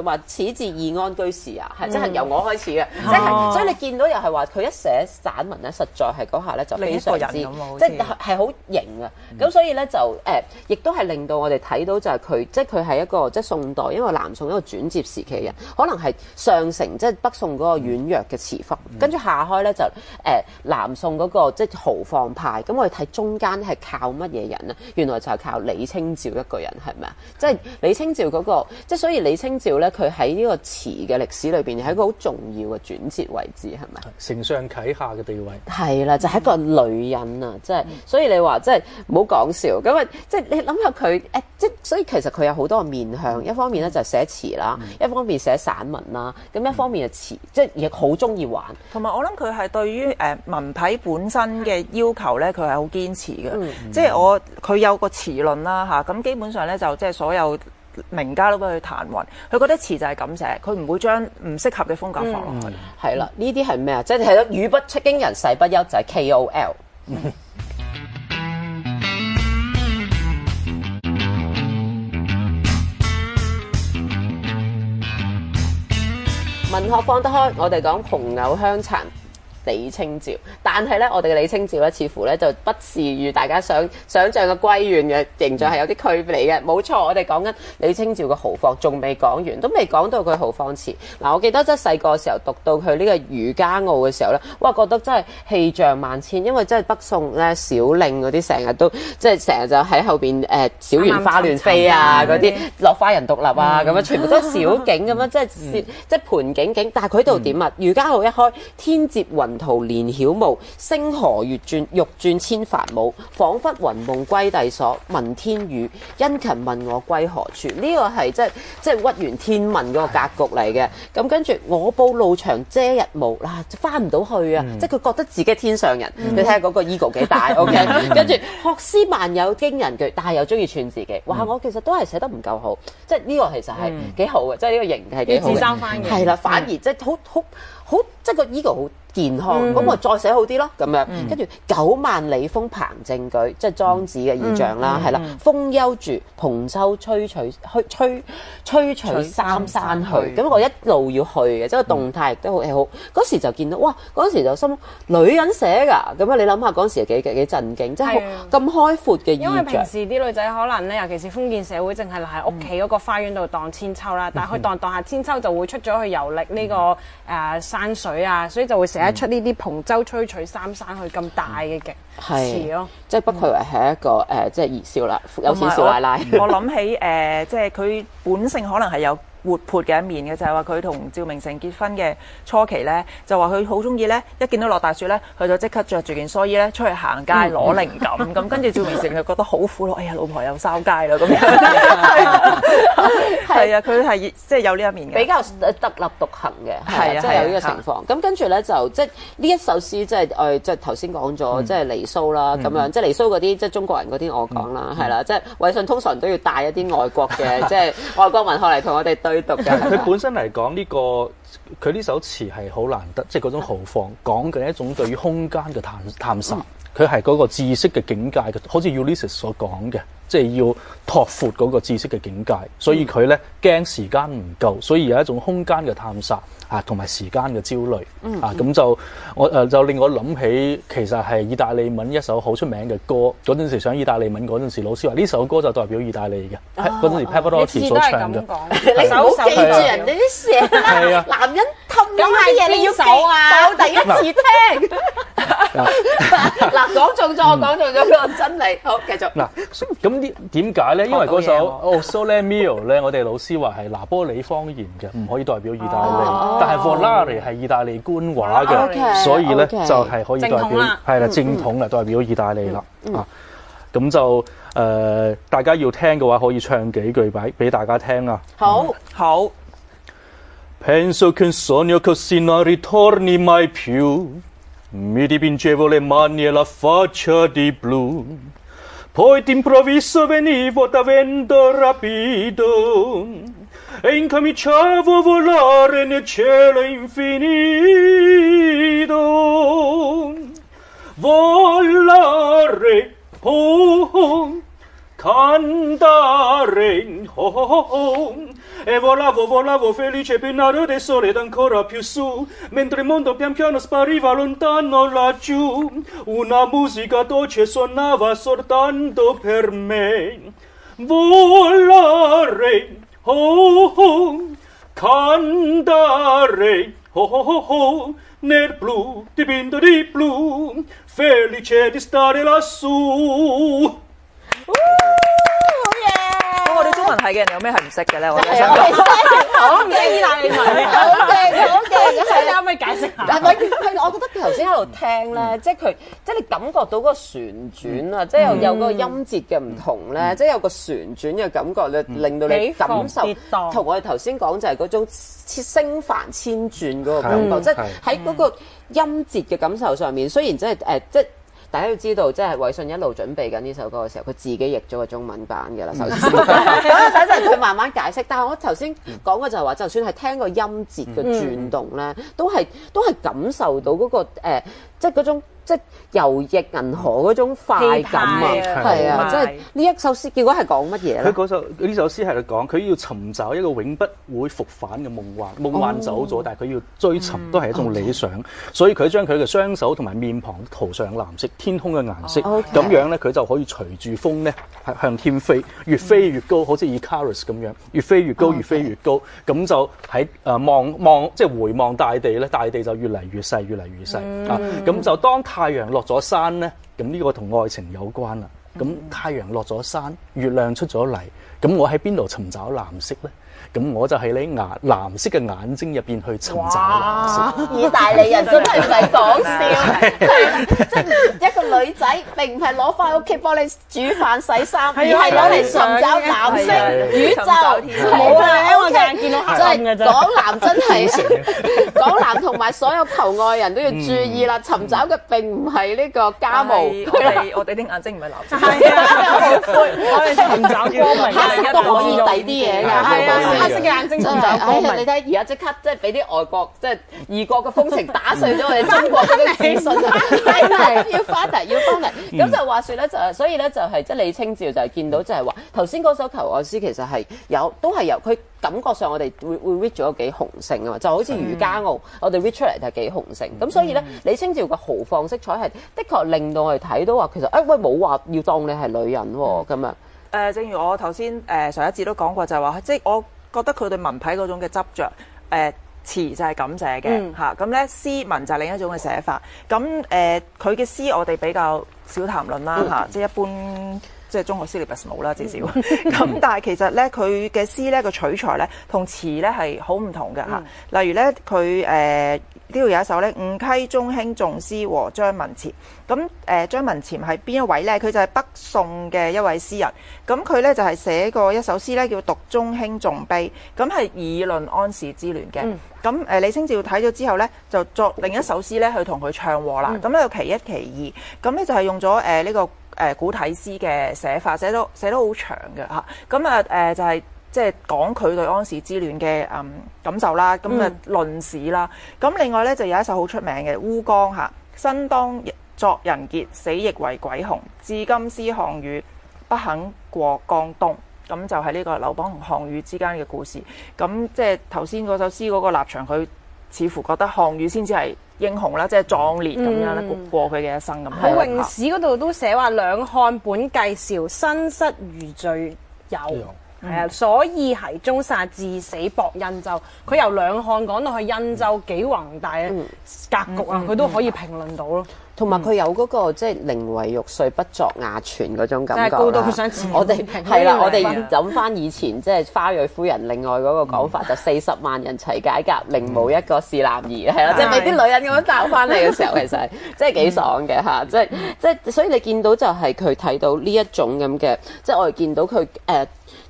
話始自義安居士啊，係真係由我開始嘅，即係所以你見到又係話佢一寫散文咧，實在係嗰下咧就非常之，即係係好型啊！咁所以咧就誒，亦都係令到我哋睇到就係佢，即係佢係一個即係宋代，因為南宋一個轉接時期嘅人，可能係上承即係北宋嗰個軟弱嘅詞風，跟住下開咧就誒南宋嗰個即係豪放派。咁我哋睇中間係靠乜嘢人咧？原來就係靠李清照一個人，係咪啊？即係李清照嗰個，即係所以李清照咧，佢喺呢個詞嘅歷史裏邊係一個好重要嘅轉折位置，係咪？
承上啟下嘅地位
係啦，就係、是、一個女人啊！即係，所以你話即係唔好講笑咁啊！即係你諗下佢誒，即係所以其實佢有好多個面向，一方面咧就係寫詞啦，嗯、一方面寫散文啦，咁一方面係詞，即係亦好中意玩。
同埋我諗佢係對於誒文體本身嘅要求咧，佢係好堅持嘅。嗯、即係我佢有個詞論啦嚇，咁基本上咧就即係所有名家都俾佢彈暈。佢覺得詞就係咁寫，佢唔會將唔適合嘅風格放落去。
係啦、嗯，呢啲係咩啊？即係係咯，語不驚人誓不休就係 K O L。文學放得開，我哋講紅藕香殘李清照，但係咧，我哋嘅李清照咧，似乎咧就不是與大家想想像嘅閨怨嘅形象係有啲距離嘅。冇錯，我哋講緊李清照嘅豪放，仲未講完，都未講到佢豪放詞。嗱，我記得真係細個嘅時候讀到佢呢個《漁家傲》嘅時候咧，哇，覺得真係氣象萬千，因為真係北宋咧小令嗰啲成日都即係成日就喺後邊誒、呃、小園花亂飛啊嗰啲落花人獨立啊咁樣，全部都係小景咁樣，即係即係盤景景。但係佢度點啊？《漁家傲》一開，天接雲圖連曉霧，星河月轉玉轉千帆舞，彷彿雲夢歸帝所，問天語，殷勤問我歸何處？呢、這個係即係即係屈原天問嗰個格局嚟嘅。咁跟住我報路長遮日霧，嗱翻唔到去啊！嗯、即係佢覺得自己係天上人。嗯、你睇下嗰個 ego 幾大？OK，跟住學詩萬有驚人句，但係又中意串自己。哇！我其實都係寫得唔夠好，即係呢個其實係幾好嘅，即係呢個型係幾好嘅。自生翻嘅係啦，反而即係好好好，即係個 ego 好健康，咁我、嗯、再寫好啲咯，咁樣跟住九萬里風鵬正舉，即係莊子嘅意象啦，係啦、嗯，風幽住，蓬秋吹取去吹吹取三山去，咁我一路要去嘅，即係個動態亦都好好。嗰時就見到哇，嗰時就心女人寫㗎，咁啊你諗下嗰時幾幾幾震驚，即係咁開闊嘅意象。因為
平時啲女仔可能咧，尤其是封建社會，淨係喺屋企嗰個花園度蕩千秋啦，嗯、但係佢蕩蕩下千秋就會出咗去遊歷呢、呢個誒、呃、山水啊，所以就會寫出呢啲蓬舟吹取三山去咁大嘅嘅詞咯，
即係不愧為係一個誒、呃，即係兒少啦，有錢少奶奶。
我諗起誒、呃，即係佢本性可能係有活潑嘅一面嘅，就係話佢同趙明誠結婚嘅初期咧，就話佢好中意咧，一見到落大雪咧，佢就即刻着住件蓑衣咧出去行街攞靈感，咁、嗯、跟住趙明誠就覺得好苦惱，哎呀老婆又燒街啦咁樣。係啊，佢係即係有呢一面嘅，
比較特立獨行嘅，係啊，即係有呢個情況。咁跟住咧就即係呢一首詩，即係誒即係頭先講咗，即係離騷啦咁樣，即係離騷嗰啲，即係中國人嗰啲我講啦，係啦，即係偉信通常都要帶一啲外國嘅，即係外國文學嚟同我哋對讀嘅。
佢本身嚟講呢個佢呢首詞係好難得，即係嗰種豪放，講嘅一種對於空間嘅探探索。佢係嗰個知識嘅境界嘅，好似 Ulysses 所講嘅，即係要拓闊嗰個知識嘅境界。所以佢咧驚時間唔夠，所以有一種空間嘅探索啊，同埋時間嘅焦慮、嗯、啊。咁就我誒、呃、就令我諗起，其實係意大利文一首好出名嘅歌。嗰陣時上意大利文嗰陣時，老師話呢首歌就代表意大利嘅。嗰陣、哦、時 Pavarotti 所唱嘅。
你唔好記住人哋啲寫啦，男人氹你啲嘢你要記啊！我第一次聽。嗱，講中咗，我講中咗個真理。好，繼續。嗱，
咁啲點解咧？因為嗰首《O Sole Mio》咧，我哋老師話係拿波里方言嘅，唔可以代表意大利。哦、但係 Volare 係意大利官話嘅，哦 okay, 所以咧 okay, 就係可以代表係啦，正統啦，代表意大利啦。嗯、啊，咁就誒、呃，大家要聽嘅話，可以唱幾句俾俾大家聽啊。
好，嗯、
好。
Penso che un sogno così non ritorni mai più. Mi dipingevo le mani e la faccia di blu, poi d'improvviso venivo da vento rapido e incominciavo a volare nel cielo infinito. Volare, oh, oh,
cantare, oh oh oh oh, e volavo, volavo felice pennato del sole ed ancora più su, mentre il mondo pian piano spariva lontano laggiù, una musica dolce suonava soltanto per me. Volare, oh oh, cantare, oh oh oh, nel blu, dipinto di blu, felice di stare lassù.
我哋中文系嘅人有咩係唔識嘅咧？我真係想講。
我唔識意大利文，
好嘅，好嘅，
所以你可唔可以解釋下？
但係佢，我覺得佢頭先喺度聽咧，即係佢，即係你感覺到嗰個旋轉啊，即係有有嗰個音節嘅唔同咧，即係有個旋轉嘅感覺咧，令到你感受同我哋頭先講就係嗰種升繁千轉嗰個感覺，即係喺嗰個音節嘅感受上面，雖然即係誒即係。大家要知道，即係偉信一路準備緊呢首歌嘅時候，佢自己譯咗個中文版嘅啦。首先，咁啊等陣佢慢慢解釋。但係我頭先講嘅就係話，就算係聽個音節嘅轉動咧，都係都係感受到嗰、嗰個、呃、即係嗰種。即係遊弋銀河嗰種快感啊，係啊，即係呢一首詩，結果係講乜嘢咧？
佢嗰首呢首詩係講佢要尋找一個永不會復返嘅夢幻，夢幻走咗，但係佢要追尋都係一種理想，所以佢將佢嘅雙手同埋面龐塗上藍色天空嘅顏色，咁樣咧佢就可以隨住風咧向天飛，越飛越高，好似 Icarus 咁樣，越飛越高，越飛越高，咁就喺誒望望即係回望大地咧，大地就越嚟越細，越嚟越細啊！咁就當太陽落咗山咧，咁呢個同愛情有關啦。咁太陽落咗山，月亮出咗嚟，咁我喺邊度尋找藍色咧？咁我就喺你眼藍色嘅眼睛入邊去尋找藍色。
意大利人真係唔係講笑，即係一個女仔並唔係攞翻屋企幫你煮飯洗衫，而係攞嚟尋找藍色宇宙。
冇啊，我淨係見到黑暗嘅啫。
港男真係，港男同埋所有求愛人都要注意啦，尋找嘅並唔係呢個家務。
我哋我哋啲眼睛唔係藍色。
係啊，我哋尋找光明，
黑色都可以抵啲嘢㗎。
係啊，黑色嘅眼睛尋找光明。
你睇而家即刻即係俾啲外國即係異國嘅風情打碎咗我哋中國嗰啲自信啊！係要翻嚟，要翻嚟。咁就話説咧，就係所以咧，就係即係李清照就係見到就係話頭先嗰首求愛詩其實係有都係由佢感覺上我哋會會 read 咗幾雄性啊嘛，就好似余家傲，我哋 read 出嚟係幾雄性。咁所以咧，李清照嘅豪放色彩係的確令到我哋睇到話其實誒喂冇話要當你係女人喎咁樣。
誒，正如我頭先誒上一節都講過，就係話，即係我覺得佢對文體嗰種嘅執着，誒詞就係咁寫嘅嚇，咁咧詩文就係另一種嘅寫法。咁誒佢嘅詩我哋比較少談論啦嚇，即係一般即係中學 syllabus 冇啦至少。咁但係其實咧佢嘅詩咧個取材咧同詞咧係好唔同嘅嚇。例如咧佢誒。呢度有一首咧，吳溪中興重詩和張文潛。咁誒張文潛係邊一位咧？佢就係北宋嘅一位詩人。咁佢咧就係寫過一首詩咧，叫《讀中興重悲》。咁係議論安史之亂嘅。咁誒、嗯、李清照睇咗之後咧，就作另一首詩咧去同佢唱和啦。咁咧就其一其二。咁咧就係用咗誒呢個誒古體詩嘅寫法，寫到寫得好長嘅嚇。咁啊誒就係、是。即係講佢對安史之亂嘅嗯感受啦，咁啊論史啦。咁、嗯、另外咧就有一首好出名嘅《烏江》嚇，身當作人傑，死亦為鬼雄。至今思項羽，不肯過江東。咁就係呢個劉邦同項羽之間嘅故事。咁即係頭先嗰首詩嗰個立場，佢似乎覺得項羽先至係英雄啦，即係壯烈咁樣咧過佢嘅一生咁。
喺《詠史》嗰度都寫話兩漢本繼韶，身失餘罪有。係啊，所以係中殺至死搏殷州。佢由兩漢講到去殷州幾宏大嘅格局啊，佢都可以評論到咯。
同埋佢有嗰個即係寧為玉碎不作瓦全嗰種感覺啦。
高到佢想
我哋係啦，我哋諗翻以前即係花蕊夫人另外嗰個講法，就四十萬人齊解甲，寧無一個是男兒，係啦，即係俾啲女人咁樣教翻嚟嘅時候，其實係即係幾爽嘅嚇，即係即係所以你見到就係佢睇到呢一種咁嘅，即係我哋見到佢誒。即係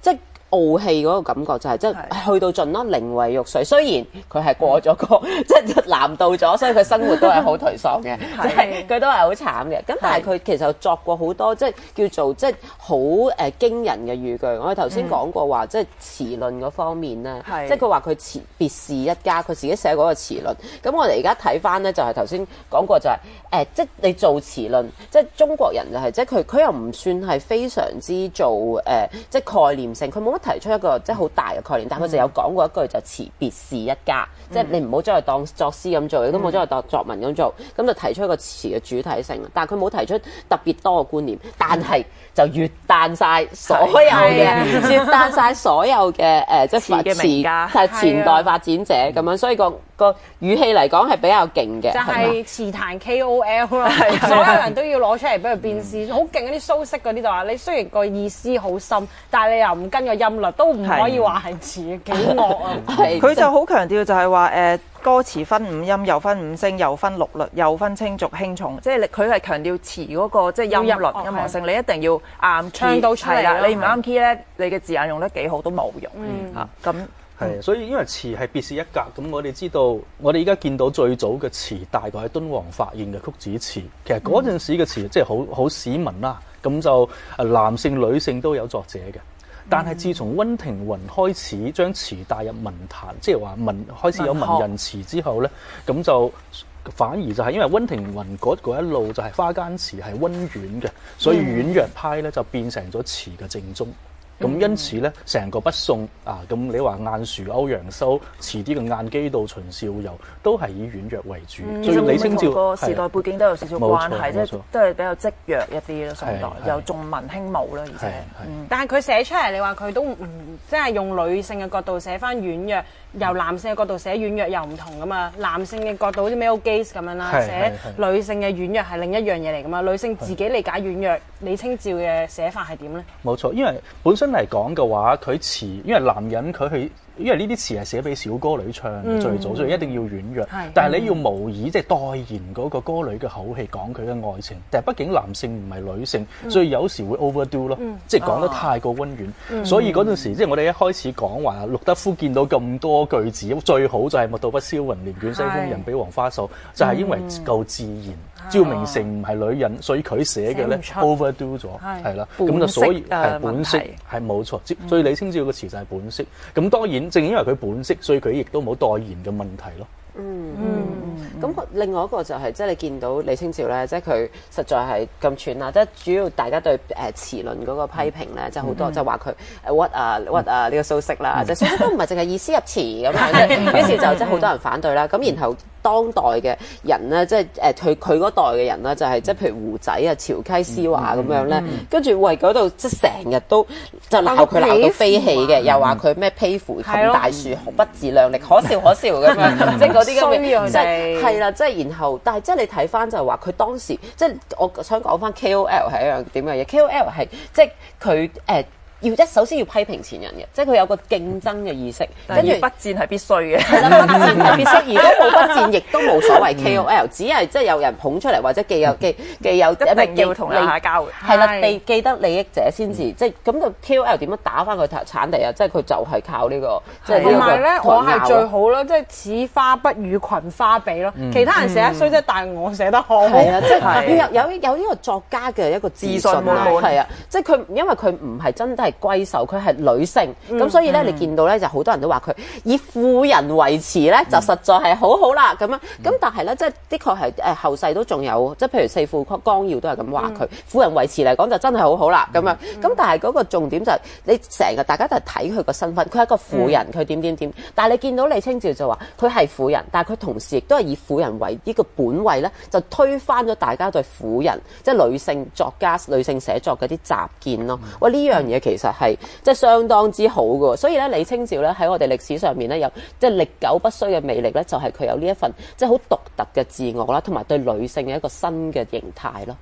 傲氣嗰個感覺就係即係去到盡咯，寧為玉碎。雖然佢係過咗個即係南到咗，所以佢生活都係好頹喪嘅，即係佢都係好慘嘅。咁但係佢其實作過好多即係叫做即係好誒驚人嘅語句。我哋頭先講過話，即係詞論嗰方面咧，即係佢話佢詞別是一家，佢自己寫嗰個詞論。咁我哋而家睇翻咧，就係頭先講過就係、是、誒、呃，即係你做詞論，即係中國人就係、是、即係佢佢又唔算係非常之做誒、呃，即係概念性，佢冇乜提出一個即係好大嘅概念，但係佢就有講過一句就詞別是一家，嗯、即係你唔好將佢當作詩咁做，亦都冇將佢當作文咁做，咁就提出一個詞嘅主體性。但係佢冇提出特別多嘅觀念，但係就越彈晒所有嘅，越彈晒所有嘅誒，即係詞嘅名家，係前代發展者咁樣，所以個個語氣嚟講係比較勁嘅，
就係詞壇 K O L 咯，所有人都要攞出嚟俾佢辨識，好勁嗰啲蘇軾嗰啲就話你雖然個意思好深，但係你又唔跟個音律，都唔可以話係詞，幾惡啊！
佢就好強調就係話誒歌詞分五音，又分五聲，又分六律，又分清俗輕重，即係佢係強調詞嗰個即係音律音樂性，你一定要啱
唱到出嚟啦。
你唔啱 key 咧，你嘅字眼用得幾好都冇用嚇咁。
係，所以因為詞係別是一格，咁我哋知道，我哋而家見到最早嘅詞大概喺敦煌發現嘅曲子詞，其實嗰陣時嘅詞即係好好市民啦，咁就誒男性女性都有作者嘅。但係自從溫庭筠開始將詞帶入文壇，即係話文開始有文人詞之後咧，咁就反而就係因為溫庭筠嗰一路就係花間詞係溫婉嘅，所以婉約派咧就變成咗詞嘅正宗。咁因此咧，成個北宋啊，咁你話晏殊、歐陽修，遲啲嘅晏幾道、秦少游，都係以婉約為主。
嗯、
所以李清照
個時代背景都有少少關係，即係都係比較積弱一啲咯。宋代又重文輕武啦，而且，
嗯、但係佢寫出嚟，你話佢都唔即係用女性嘅角度寫翻婉約，由男性嘅角度寫婉約又唔同噶嘛。男性嘅角度好似 Mel Gaze 咁樣啦，寫女性嘅婉約係另一樣嘢嚟噶嘛。女性自己理解婉約，李清照嘅寫法係點咧？
冇錯，因為本身嚟講嘅話，佢詞，因為男人佢去，因為呢啲詞係寫俾小歌女唱嘅、嗯、最早，所以一定要婉約。但係你要模擬即係代言嗰個歌女嘅口氣講佢嘅愛情，但係畢竟男性唔係女性，嗯、所以有時會 overdo 咯、嗯，即係講得太過溫婉。嗯、所以嗰陣時，即係我哋一開始講話，陸德夫見到咁多句子，最好就係莫道不消雲，連卷西風，人比黃花瘦，就係、是、因為夠自然。趙明誠唔係女人，所以佢寫嘅咧 overdo 咗，係啦，咁就所以係本色係冇錯，所以李清照嘅詞就係本色。咁當然正因為佢本色，所以佢亦都冇代言嘅問題咯。
嗯嗯，咁、嗯、另外一個就係、是、即係你見到李清照咧，即係佢實在係咁串啦，即係主要大家對誒詞論嗰個批評咧，即係好多就話佢誒屈啊屈啊呢個蘇軾啦，即係蘇軾都唔係淨係意思入詞咁樣，於是就即係好多人反對啦。咁然後當代嘅人咧，即係誒佢佢嗰代嘅人咧，就係即係譬如胡仔啊、潮溪詩華咁樣咧，跟住為嗰度即係成日都就鬧佢鬧到飛起嘅，又話佢咩披扶冚大樹，不自量力，可笑可笑咁樣，即係嗰啲咁嘅，即係係啦，即係然後，但係即係你睇翻就係話佢當時，即係我想講翻 K O L 係一樣點嘅嘢 ，K O L 係即係佢誒。要一首先要批評前人嘅，即係佢有個競爭嘅意識，跟住
不戰係必須嘅。
係啦，不戰係必須，如果冇不戰，亦都冇所謂 K O L，、嗯、只係即係有人捧出嚟，或者既有既既有
一定要同人打交嘅。
係啦，既既得利益者先至，即係咁個 K O L 點樣打翻佢產地啊？即係佢就係靠呢、這個，即係
同埋咧，我係最好啦，即係此花不與群花比咯。嗯、其他人寫得衰啫，嗯、但係我寫得好。係啊，即係有有有呢個作家嘅一個自信啊，係啊，即係佢因為佢唔係真係。閨秀佢係女性，咁、嗯、所以咧，嗯、你見到咧就好多人都話佢以婦人為詞咧，就實在係好好啦咁樣。咁、嗯、但係咧，即係的確係誒後世都仲有，即係譬如四庫綱要都係咁話佢婦人為詞嚟講就真係好好啦咁樣。咁、嗯、但係嗰個重點就係、是、你成日大家都係睇佢個身份，佢係一個婦人，佢點點點。但係你見到李清照就話佢係婦人，但係佢同時亦都係以婦人為呢個本位咧，就推翻咗大家對婦人即係女性作家、女性寫作嗰啲雜見咯。喂，呢樣嘢其實係即係相當之好嘅，所以咧李清照咧喺我哋歷史上面咧有即係歷久不衰嘅魅力咧，就係佢有呢一份即係好獨特嘅自我啦，同埋對女性嘅一個新嘅形態咯。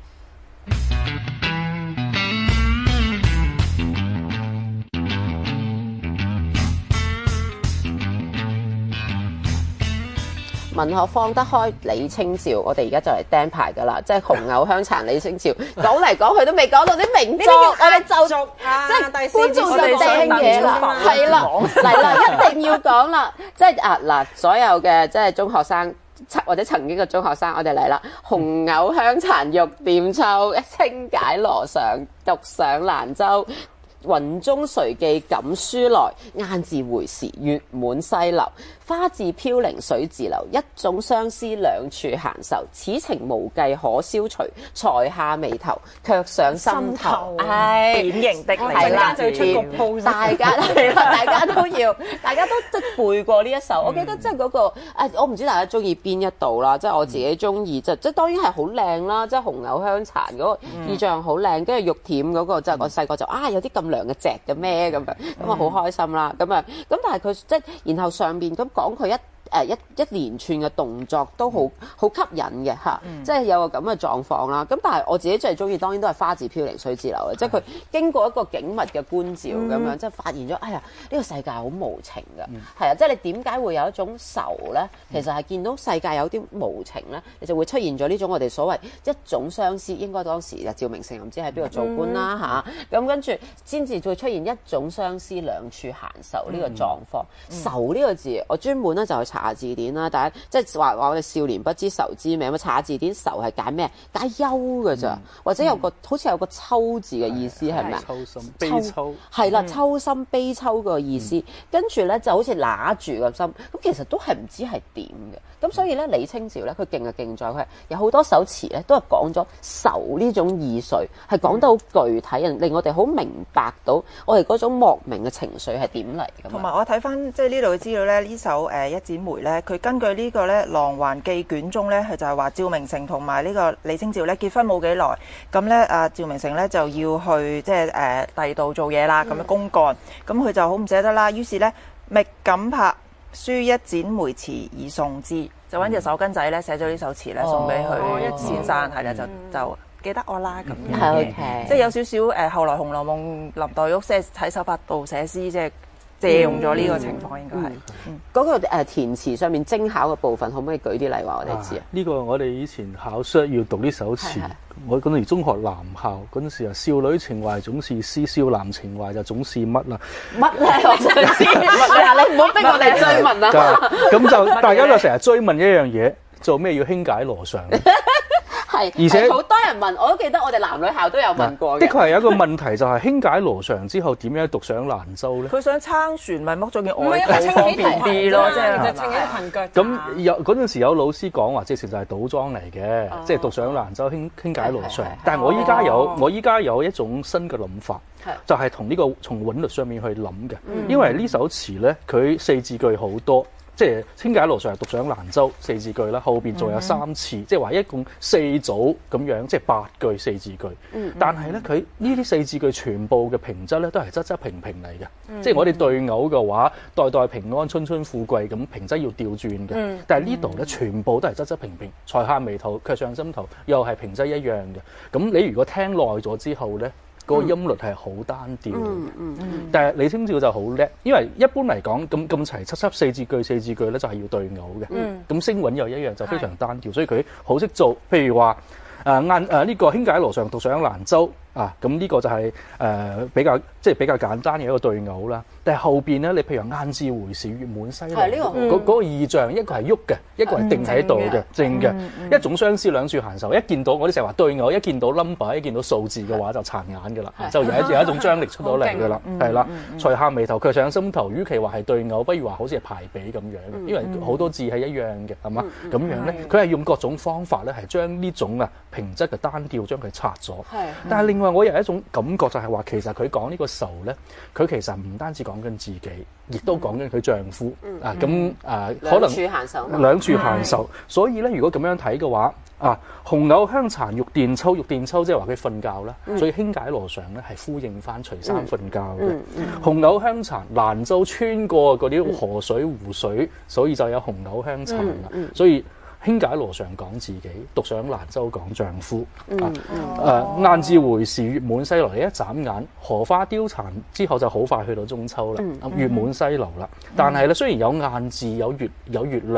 文學放得開李清照，我哋而家就嚟釘牌㗎啦，即係紅藕香殘李清照，講嚟講去都未講到啲名作，我哋就
即係
即係觀眾就掟嘢啦，係啦，嚟啦，一定要講啦，即係啊嗱，所有嘅即係中學生。或者曾經嘅中學生，我哋嚟啦！紅藕香殘玉簟秋，輕解羅裳獨上蘭舟。雲中誰寄錦書來？雁字回時月滿西樓。花自飄零水自流，一種相思兩處閒愁。此情無計可消除，才下眉頭，卻上心頭。唉，
典型的
係啦，
就出個 pose，
大家係啦，大家都要，大家都即係背過呢一首。我記得即係嗰個誒，我唔知大家中意邊一度啦，即係我自己中意，即即當然係好靚啦，即係紅藕香殘嗰個意象好靚，跟住玉簟嗰個即係我細個就啊有啲咁涼嘅隻嘅咩咁樣，咁啊好開心啦，咁啊咁但係佢即係然後上邊咁講佢一。誒一一連串嘅動作都好好吸引嘅嚇，嗯、即係有個咁嘅狀況啦。咁但係我自己最中意當然都係花自飄零水自流嘅，即係佢經過一個景物嘅觀照咁樣，嗯、即係發現咗，哎呀呢個世界好無情㗎，係啊、嗯，即係你點解會有一種愁咧？其實係見到世界有啲無情咧，你就會出現咗呢種我哋所謂一種相思。應該當時啊趙明誠唔知喺邊度做官啦嚇，咁跟住先至會出現一種相思兩處閒愁呢個狀況。嗯、愁呢個字，我專門咧就去查下字典啦，大家即係話話我哋少年不知愁之味，咁查下字典，愁係解咩？解憂㗎咋，嗯、或者有個、嗯、好似有個秋字嘅意思係咪啊？
秋心悲秋
係啦，秋心悲秋個意思，跟住咧就好似揦住個心，咁其實都係唔知係點嘅。咁所以咧，李清照咧，佢勁嘅勁在佢係有好多首詞咧，都係講咗愁呢種意緒，係講得好具體，令我哋好明白到我哋嗰種莫名嘅情緒係點嚟嘅。
同埋我睇翻即係呢度嘅資料咧，呢首誒一剪梅咧，佢根據呢個咧《琅環記》卷中咧，佢就係話趙明誠同埋呢個李清照咧結婚冇幾耐，咁咧啊趙明誠咧就要去即係誒第二度做嘢啦，咁樣公幹，咁佢就好唔捨得啦，於是咧覓錦拍書一剪梅詞而送之，就揾隻手巾仔咧寫咗呢首詞咧送俾佢先生，係啦，就就記得我啦咁樣嘅，即係有少少誒後來《紅樓夢》林黛玉即係喺手法度寫詩，即係借用咗呢個情況，應該係
嗰個誒填詞上面精巧嘅部分，可唔可以舉啲例話我哋知啊？
呢個我哋以前考書要讀呢首詞。我嗰陣時中學男校嗰陣時啊，少女情懷總是詩，少男情懷就總是乜啦？
乜咧？我想知乜啊？你唔好逼我哋追問啊！
咁就大家就成日追問一樣嘢，做咩要輕解羅裳？
係，
而且
好多人問，我都記得我哋男女校都有問過嘅。
的確係有一個問題，就係輕解羅裳之後點樣獨上蘭舟咧？
佢想撐船，咪剝咗件外套方便啲咯，即係
就撐起裙腳。
咁有嗰陣時有老師講話，即係其實係倒裝嚟嘅，即係獨上蘭舟輕輕解羅裳。但係我依家有我依家有一種新嘅諗法，就係同呢個從韻律上面去諗嘅，因為呢首詞咧，佢四字句好多。即係輕解羅裳獨上蘭舟四字句啦，後邊仲有三次，嗯、即係話一共四組咁樣，即係八句四字句。嗯、但係咧，佢呢啲四字句全部嘅平仄咧都係仄仄平平嚟嘅。嗯、即係我哋對偶嘅話，代代平安、春春富貴咁平仄要調轉嘅。嗯、但係呢度咧全部都係仄仄平平，才下眉頭，卻上心頭，又係平仄一樣嘅。咁你如果聽耐咗之後咧，個音律係好單調嘅，嗯嗯嗯、但係李清照就好叻，因為一般嚟講咁咁齊輯輯四字句四字句咧就係要對偶嘅，咁聲韻又一樣就非常單調，是所以佢好識做。譬如話誒雁誒呢個輕解羅裳獨上蘭舟啊，咁呢個就係、是、誒、呃、比較即係比較簡單嘅一個對偶啦。但係後邊咧，你譬如雁字回時月滿西樓，嗰、這個嗯、個意象一個係喐嘅，一個係定喺度嘅，正嘅。一種相思兩處閒愁，一見到我哋成日話對偶，一見到 number， 一見到數字嘅話就殘眼㗎啦，就有一有一種張力出到嚟㗎啦，係啦。才下眉頭，卻上心頭，與其話係對偶，不如話好似係排比咁樣，因為好多字係一樣嘅，係嘛？咁樣咧，佢係用各種方法咧，係將呢種啊平仄嘅單調將佢拆咗。但係另外我有一種感覺就係話，其實佢講呢個愁咧，佢其實唔單止講講緊自己，亦都講緊佢丈夫、嗯、啊！咁啊，可能兩處閒愁，兩處閒愁。所以咧，如果咁樣睇嘅話，啊，紅藕香殘玉簟秋，玉簟秋即係話佢瞓覺啦。嗯、所以輕解羅裳咧係呼應翻徐生瞓覺嘅。嗯嗯嗯、紅藕香殘，蘭舟穿過嗰啲河水湖水，所以就有紅藕香殘啦。嗯嗯、所以輕解羅裳講自己，獨上蘭舟講丈夫。嗯嗯、啊，誒雁字回時月滿西樓，你一眨眼，荷花凋殘之後就好快去到中秋啦，嗯嗯、月滿西樓啦。但係咧，雖然有雁字有月有月亮，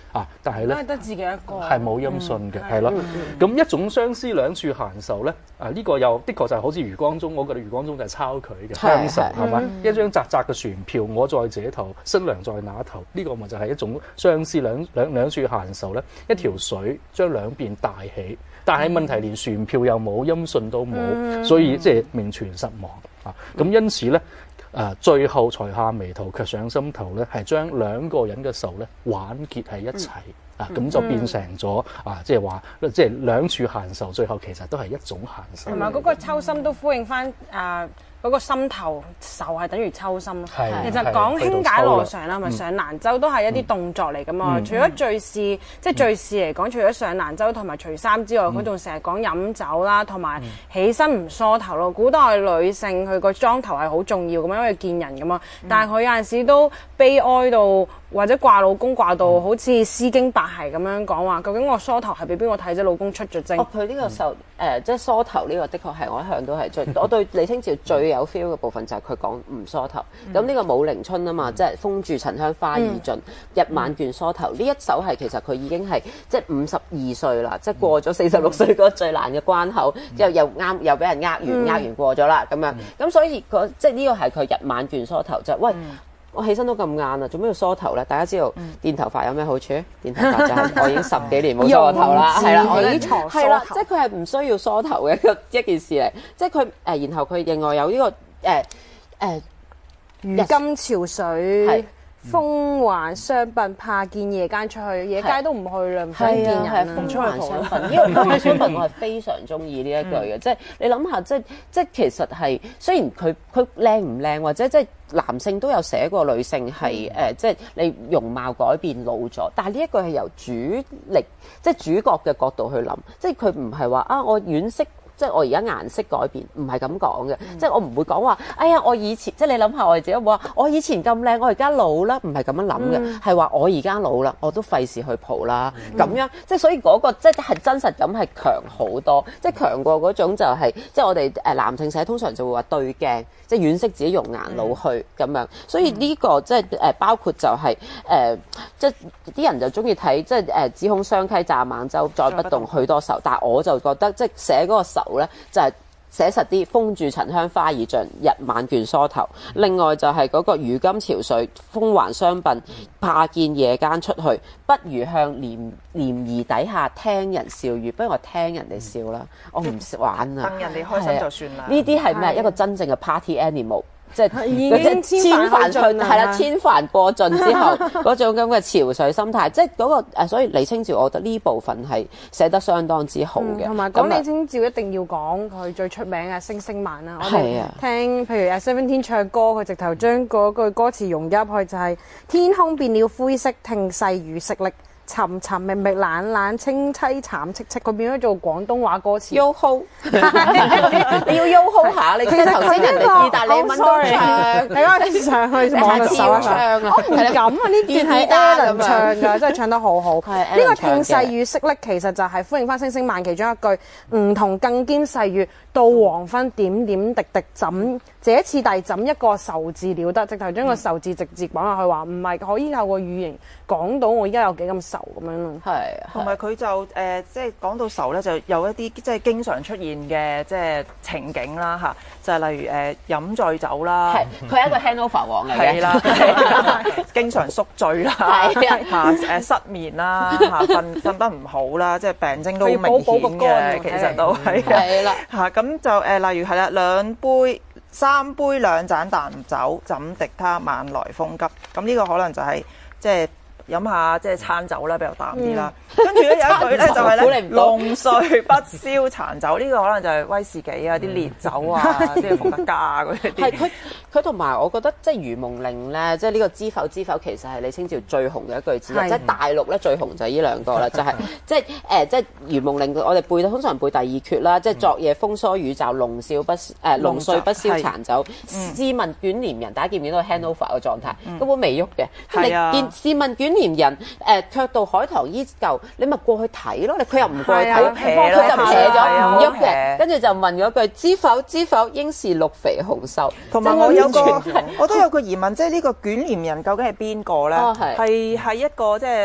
啊，但係咧
都係得自己一個，
係冇音訊嘅，係咯。咁一種相思兩處閒愁咧，啊呢個又的確就係好似余光中，我覺得余光中就係抄佢嘅鄉愁係嘛，一張窄窄嘅船票，我在這頭，新娘在那頭，呢個咪就係一種相思兩兩兩處閒愁咧，一條水將兩邊帶起，但係問題連船票又冇，音訊都冇，所以即係名存實亡啊。咁因此咧。誒最後才下眉頭，卻上心頭咧，係將兩個人嘅愁咧挽結喺一齊、嗯、啊，咁就變成咗、嗯、啊，即係話即係兩處閒愁，最後其實都係一種閒愁。
同埋嗰個秋心都呼應翻誒嗰個心頭愁係等於秋心咯。其實講輕解羅裳啦，咪上蘭州都係一啲動作嚟噶嘛。嗯、除咗敘事，嗯、即係敘事嚟講，除咗上蘭州同埋除衫之外，佢仲成日講飲酒啦，同埋起身唔梳頭咯。古代女性佢個妝頭係好重要咁樣，因為見人噶嘛。但係佢有陣時都悲哀到，或者掛老公掛到好似詩經八奚咁樣講話，究竟我梳頭係俾邊個睇啫？老公出咗征。
哦，佢呢個受誒即係梳頭呢個，的確係我一向都係最我對李清照最有 feel 嘅部分就係佢講唔梳頭。咁呢、嗯、個武陵春啊嘛，即係風住塵香花易盡，嗯、日晚倦梳頭。呢一首係其實佢已經係即係五十二歲啦，即係過咗四十六歲嗰個最難嘅關口，之後、嗯、又啱又俾人呃完，呃、嗯、完過咗啦咁樣。咁、嗯、所以個即係呢個係佢日晚倦梳頭就係、喂。嗯我起身都咁晏啦，做咩要梳頭咧？大家知道電頭髮有咩好處？電頭髮就係我已經十幾年冇梳過頭啦，係啦，我咧係啦，即係佢係唔需要梳頭嘅一件事嚟，即係佢誒，然後佢另外有呢、這個誒誒，呃、
如今潮水。風還相伴，怕見夜間出去，夜街都唔去啦，唔想見人啦。
風還相伴，因為風還相伴，我係非常中意呢一句嘅，即係你諗下，即係即係其實係雖然佢佢靚唔靚，或者即係男性都有寫過女性係誒，即係你容貌改變老咗，但係呢一句係由主力即係主角嘅角度去諗，即係佢唔係話啊，我惋惜。即係我而家顏色改變，唔係咁講嘅。嗯、即係我唔會講話，哎呀，我以前即係你諗下，我哋自己話，我以前咁靚，我而家老啦，唔係咁樣諗嘅，係話、嗯、我而家老啦，我都費事去蒲啦。咁、嗯、樣即係所以嗰、嗰個即係真實感係強好多，即係強過嗰種就係、是、即係我哋誒男性寫通常就會話對鏡，即係惋惜自己容顏老去咁、嗯、樣。所以呢個即係誒包括就係、是、誒、呃、即係啲人就中意睇即係誒只恐雙溪舴猛舟，再不動許多愁。但係我就覺得即係寫嗰個愁咧就係寫實啲，風住塵香花易盡，日晚倦梳頭。另外就係嗰個如今潮水，風還相伴，怕見夜間出去，不如向簾簾兒底下聽人笑語。不如我聽人哋笑啦，我唔玩啊，
等人哋開心就算啦。
呢啲係咩？一個真正嘅 party animal。即係
已經千帆去
係啦，千帆過盡之後嗰種咁嘅潮水心態，即係嗰個誒，所以李清照，我覺得呢部分係寫得相當之好嘅。
同埋講李清照一定要講佢最出名嘅《星星晚》啦。我哋聽譬如阿 Seventeen 唱歌，佢直頭將嗰句歌詞融入去，就係天空變了灰色，聽細雨淅瀝。沉沉明明冷冷清凄慘戚戚，佢變咗做廣東話歌詞。Yo ho， 你要 Yo ho 下，你其實頭先人哋意大利文都唱，你嗰陣上去網度搜一下。我唔敢啊！呢段係 Alan 唱㗎，真係唱得好好。呢個聽細雨淅瀝其實就係呼應翻《星星晚》其中一句，梧桐更兼細雨，到黃昏點點滴滴怎這次第怎一個愁字了得？直頭將個愁字直接講落去話，唔係可以透過語言講到我而家有幾咁愁咁樣咯。
係，同埋佢就誒、呃、即係講到愁咧，就有一啲即係經常出現嘅即係情景啦嚇，就係、是、例如誒、呃、飲醉酒啦，
係佢係一個 handover 王嚟嘅，
啦，經常宿醉啦，嚇誒失眠啦，嚇瞓瞓得唔好啦，即係病徵都好明顯嘅，其實都係
係啦
嚇咁就誒、呃、例如係啦，兩杯三杯兩盞淡酒，怎敵他晚來風急？咁呢個可能就係、是、即係。飲下即係餐酒啦，比較淡啲啦。跟住咧有一句咧就係咧，濃睡不消殘酒，呢個可能就係威士忌啊、啲烈酒啊、啲伏特加嗰啲。係
佢佢同埋我覺得即係如夢令咧，即係呢個知否知否，其實係李清照最紅嘅一句之一。即係大陸咧最紅就係呢兩個啦，就係即係誒即係如夢令，我哋背通常背第二闕啦，即係昨夜風疏雨驟，濃笑不誒濃睡不消殘酒。試問卷簾人，大家見唔見到 handover 嘅狀態？根本未喐嘅。係啊。見試問卷簾人誒卻道海棠依舊，你咪過去睇咯。你佢又唔過去睇，佢就撇咗唔喐嘅，跟住就問嗰句知否知否，應是綠肥紅瘦。
同埋我有個，我都有個疑問，即係呢個卷簾人究竟係邊個咧？係係一個即係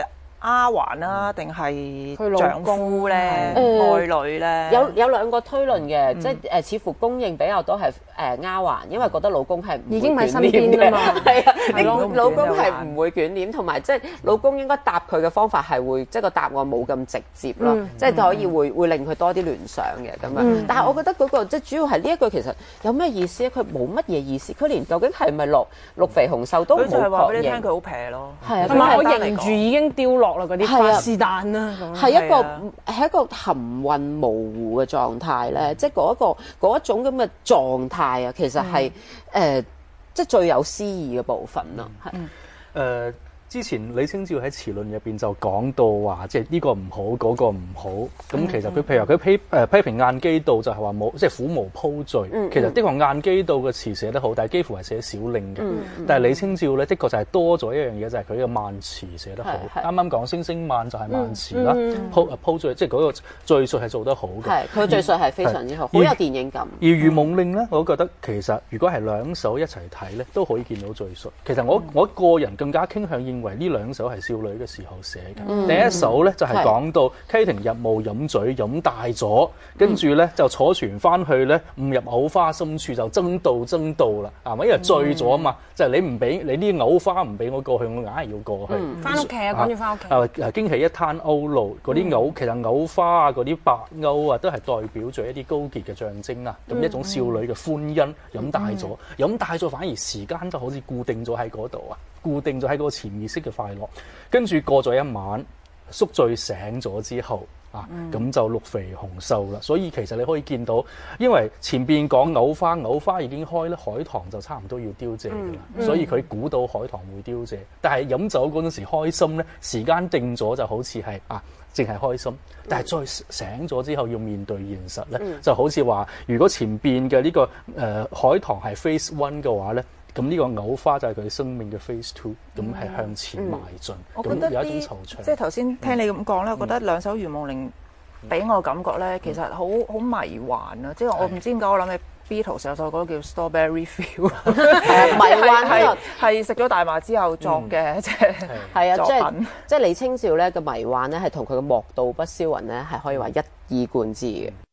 丫鬟啦，定係
佢老
丈
公
夫咧、
誒
愛侶咧？
有有兩個推論嘅，即係誒似乎公認比較多係誒丫鬟，因為覺得老公係唔會
已經喺身
捲簾嘅
邊啊嘛
係啊，
係咯
老公係唔會捲簾，同埋即係老公應該答佢嘅方法係會即係個答案冇咁直接咯，即係可以會會令佢多啲聯想嘅咁樣。但係我覺得嗰個即係主要係呢一句其實有咩意思咧？佢冇乜嘢意思，佢連究竟係咪落綠肥紅瘦都冇
佢就係話
確
俾你聽，
認。
佢好撇咯。
係啊
同埋我
簡單嚟講
認住已經丟落啦嗰啲
係啊
花是但啦咁。
係一個
係啊
係一個含混模糊嘅狀態咧，即係嗰一個嗰一種咁嘅狀態啊，其實係誒、呃、即係最有詩意嘅部分咯，係、
誒、呃之前李清照喺詞論入邊就講到話，即係呢個唔好，嗰、那個唔好。咁其實佢譬如佢批誒批評晏幾道就係話冇，即係苦無鋪敘。
嗯
其實的確晏幾道嘅詞寫得好，但係幾乎係寫小令嘅。
嗯
但係李清照咧，的確就係多咗一樣嘢，就係佢嘅慢詞寫得好。
係係
啱啱講聲聲慢就係慢詞啦，
嗯
鋪誒鋪敘即係嗰個敘述係做得好嘅。
係佢敘述係非常之好，好
而
有電影感。
而《如夢令》咧，我覺得其實如果係兩首一齊睇咧，都可以見到敘述。其實我、
嗯
我個人更加傾向認為呢兩首係少女嘅時候寫嘅。
嗯
第一首咧就係、
係
講到溪亭日暮飲醉飲大咗，跟住咧就坐船翻去咧，誤入藕花深處就爭渡爭渡啦，係咪？因為醉咗啊嘛，就係你唔俾你啲藕花唔俾我過去，我硬係要過去。
嗯
翻屋企啊，趕住翻屋企。
誒誒，驚起一灘鷗露，嗰啲藕其實藕花啊，嗰啲白鷗啊，都係代表咗一啲高潔嘅象徵啊。咁、一種少女嘅歡欣，飲大咗，飲大咗反而時間就好似固定咗喺嗰度啊，固定咗喺嗰個潛意識嘅快樂。跟住過咗一晚，宿醉醒咗之後。啊，咁就綠肥紅瘦啦，所以其實你可以見到，因為前邊講藕花，藕花已經開咧，海棠就差唔多要凋謝噶啦，所以佢估到海棠會凋謝。但係飲酒嗰陣時開心咧，時間定咗就好似係啊，淨係開心。但係再醒咗之後要面對現實咧，就好似話，如果前邊嘅呢個誒、呃、海棠係 phase one 嘅話咧。咁呢個藕花就係佢生命嘅 phase two，咁係向前邁進，
我覺得
咁有一
啲
種惆悵。
即係頭先聽你咁講咧，我覺得兩首《如夢令》俾我感覺咧，其實好好迷幻啊！即係我唔知點解我諗起 Beatles 有首歌叫 Strawberry Field，
迷幻呢
係係食咗大麻之後作嘅，即係
係啊，即係
作品。
即係李清照咧嘅迷幻咧，係同佢嘅莫道不銷魂咧係可以話一以貫之嘅。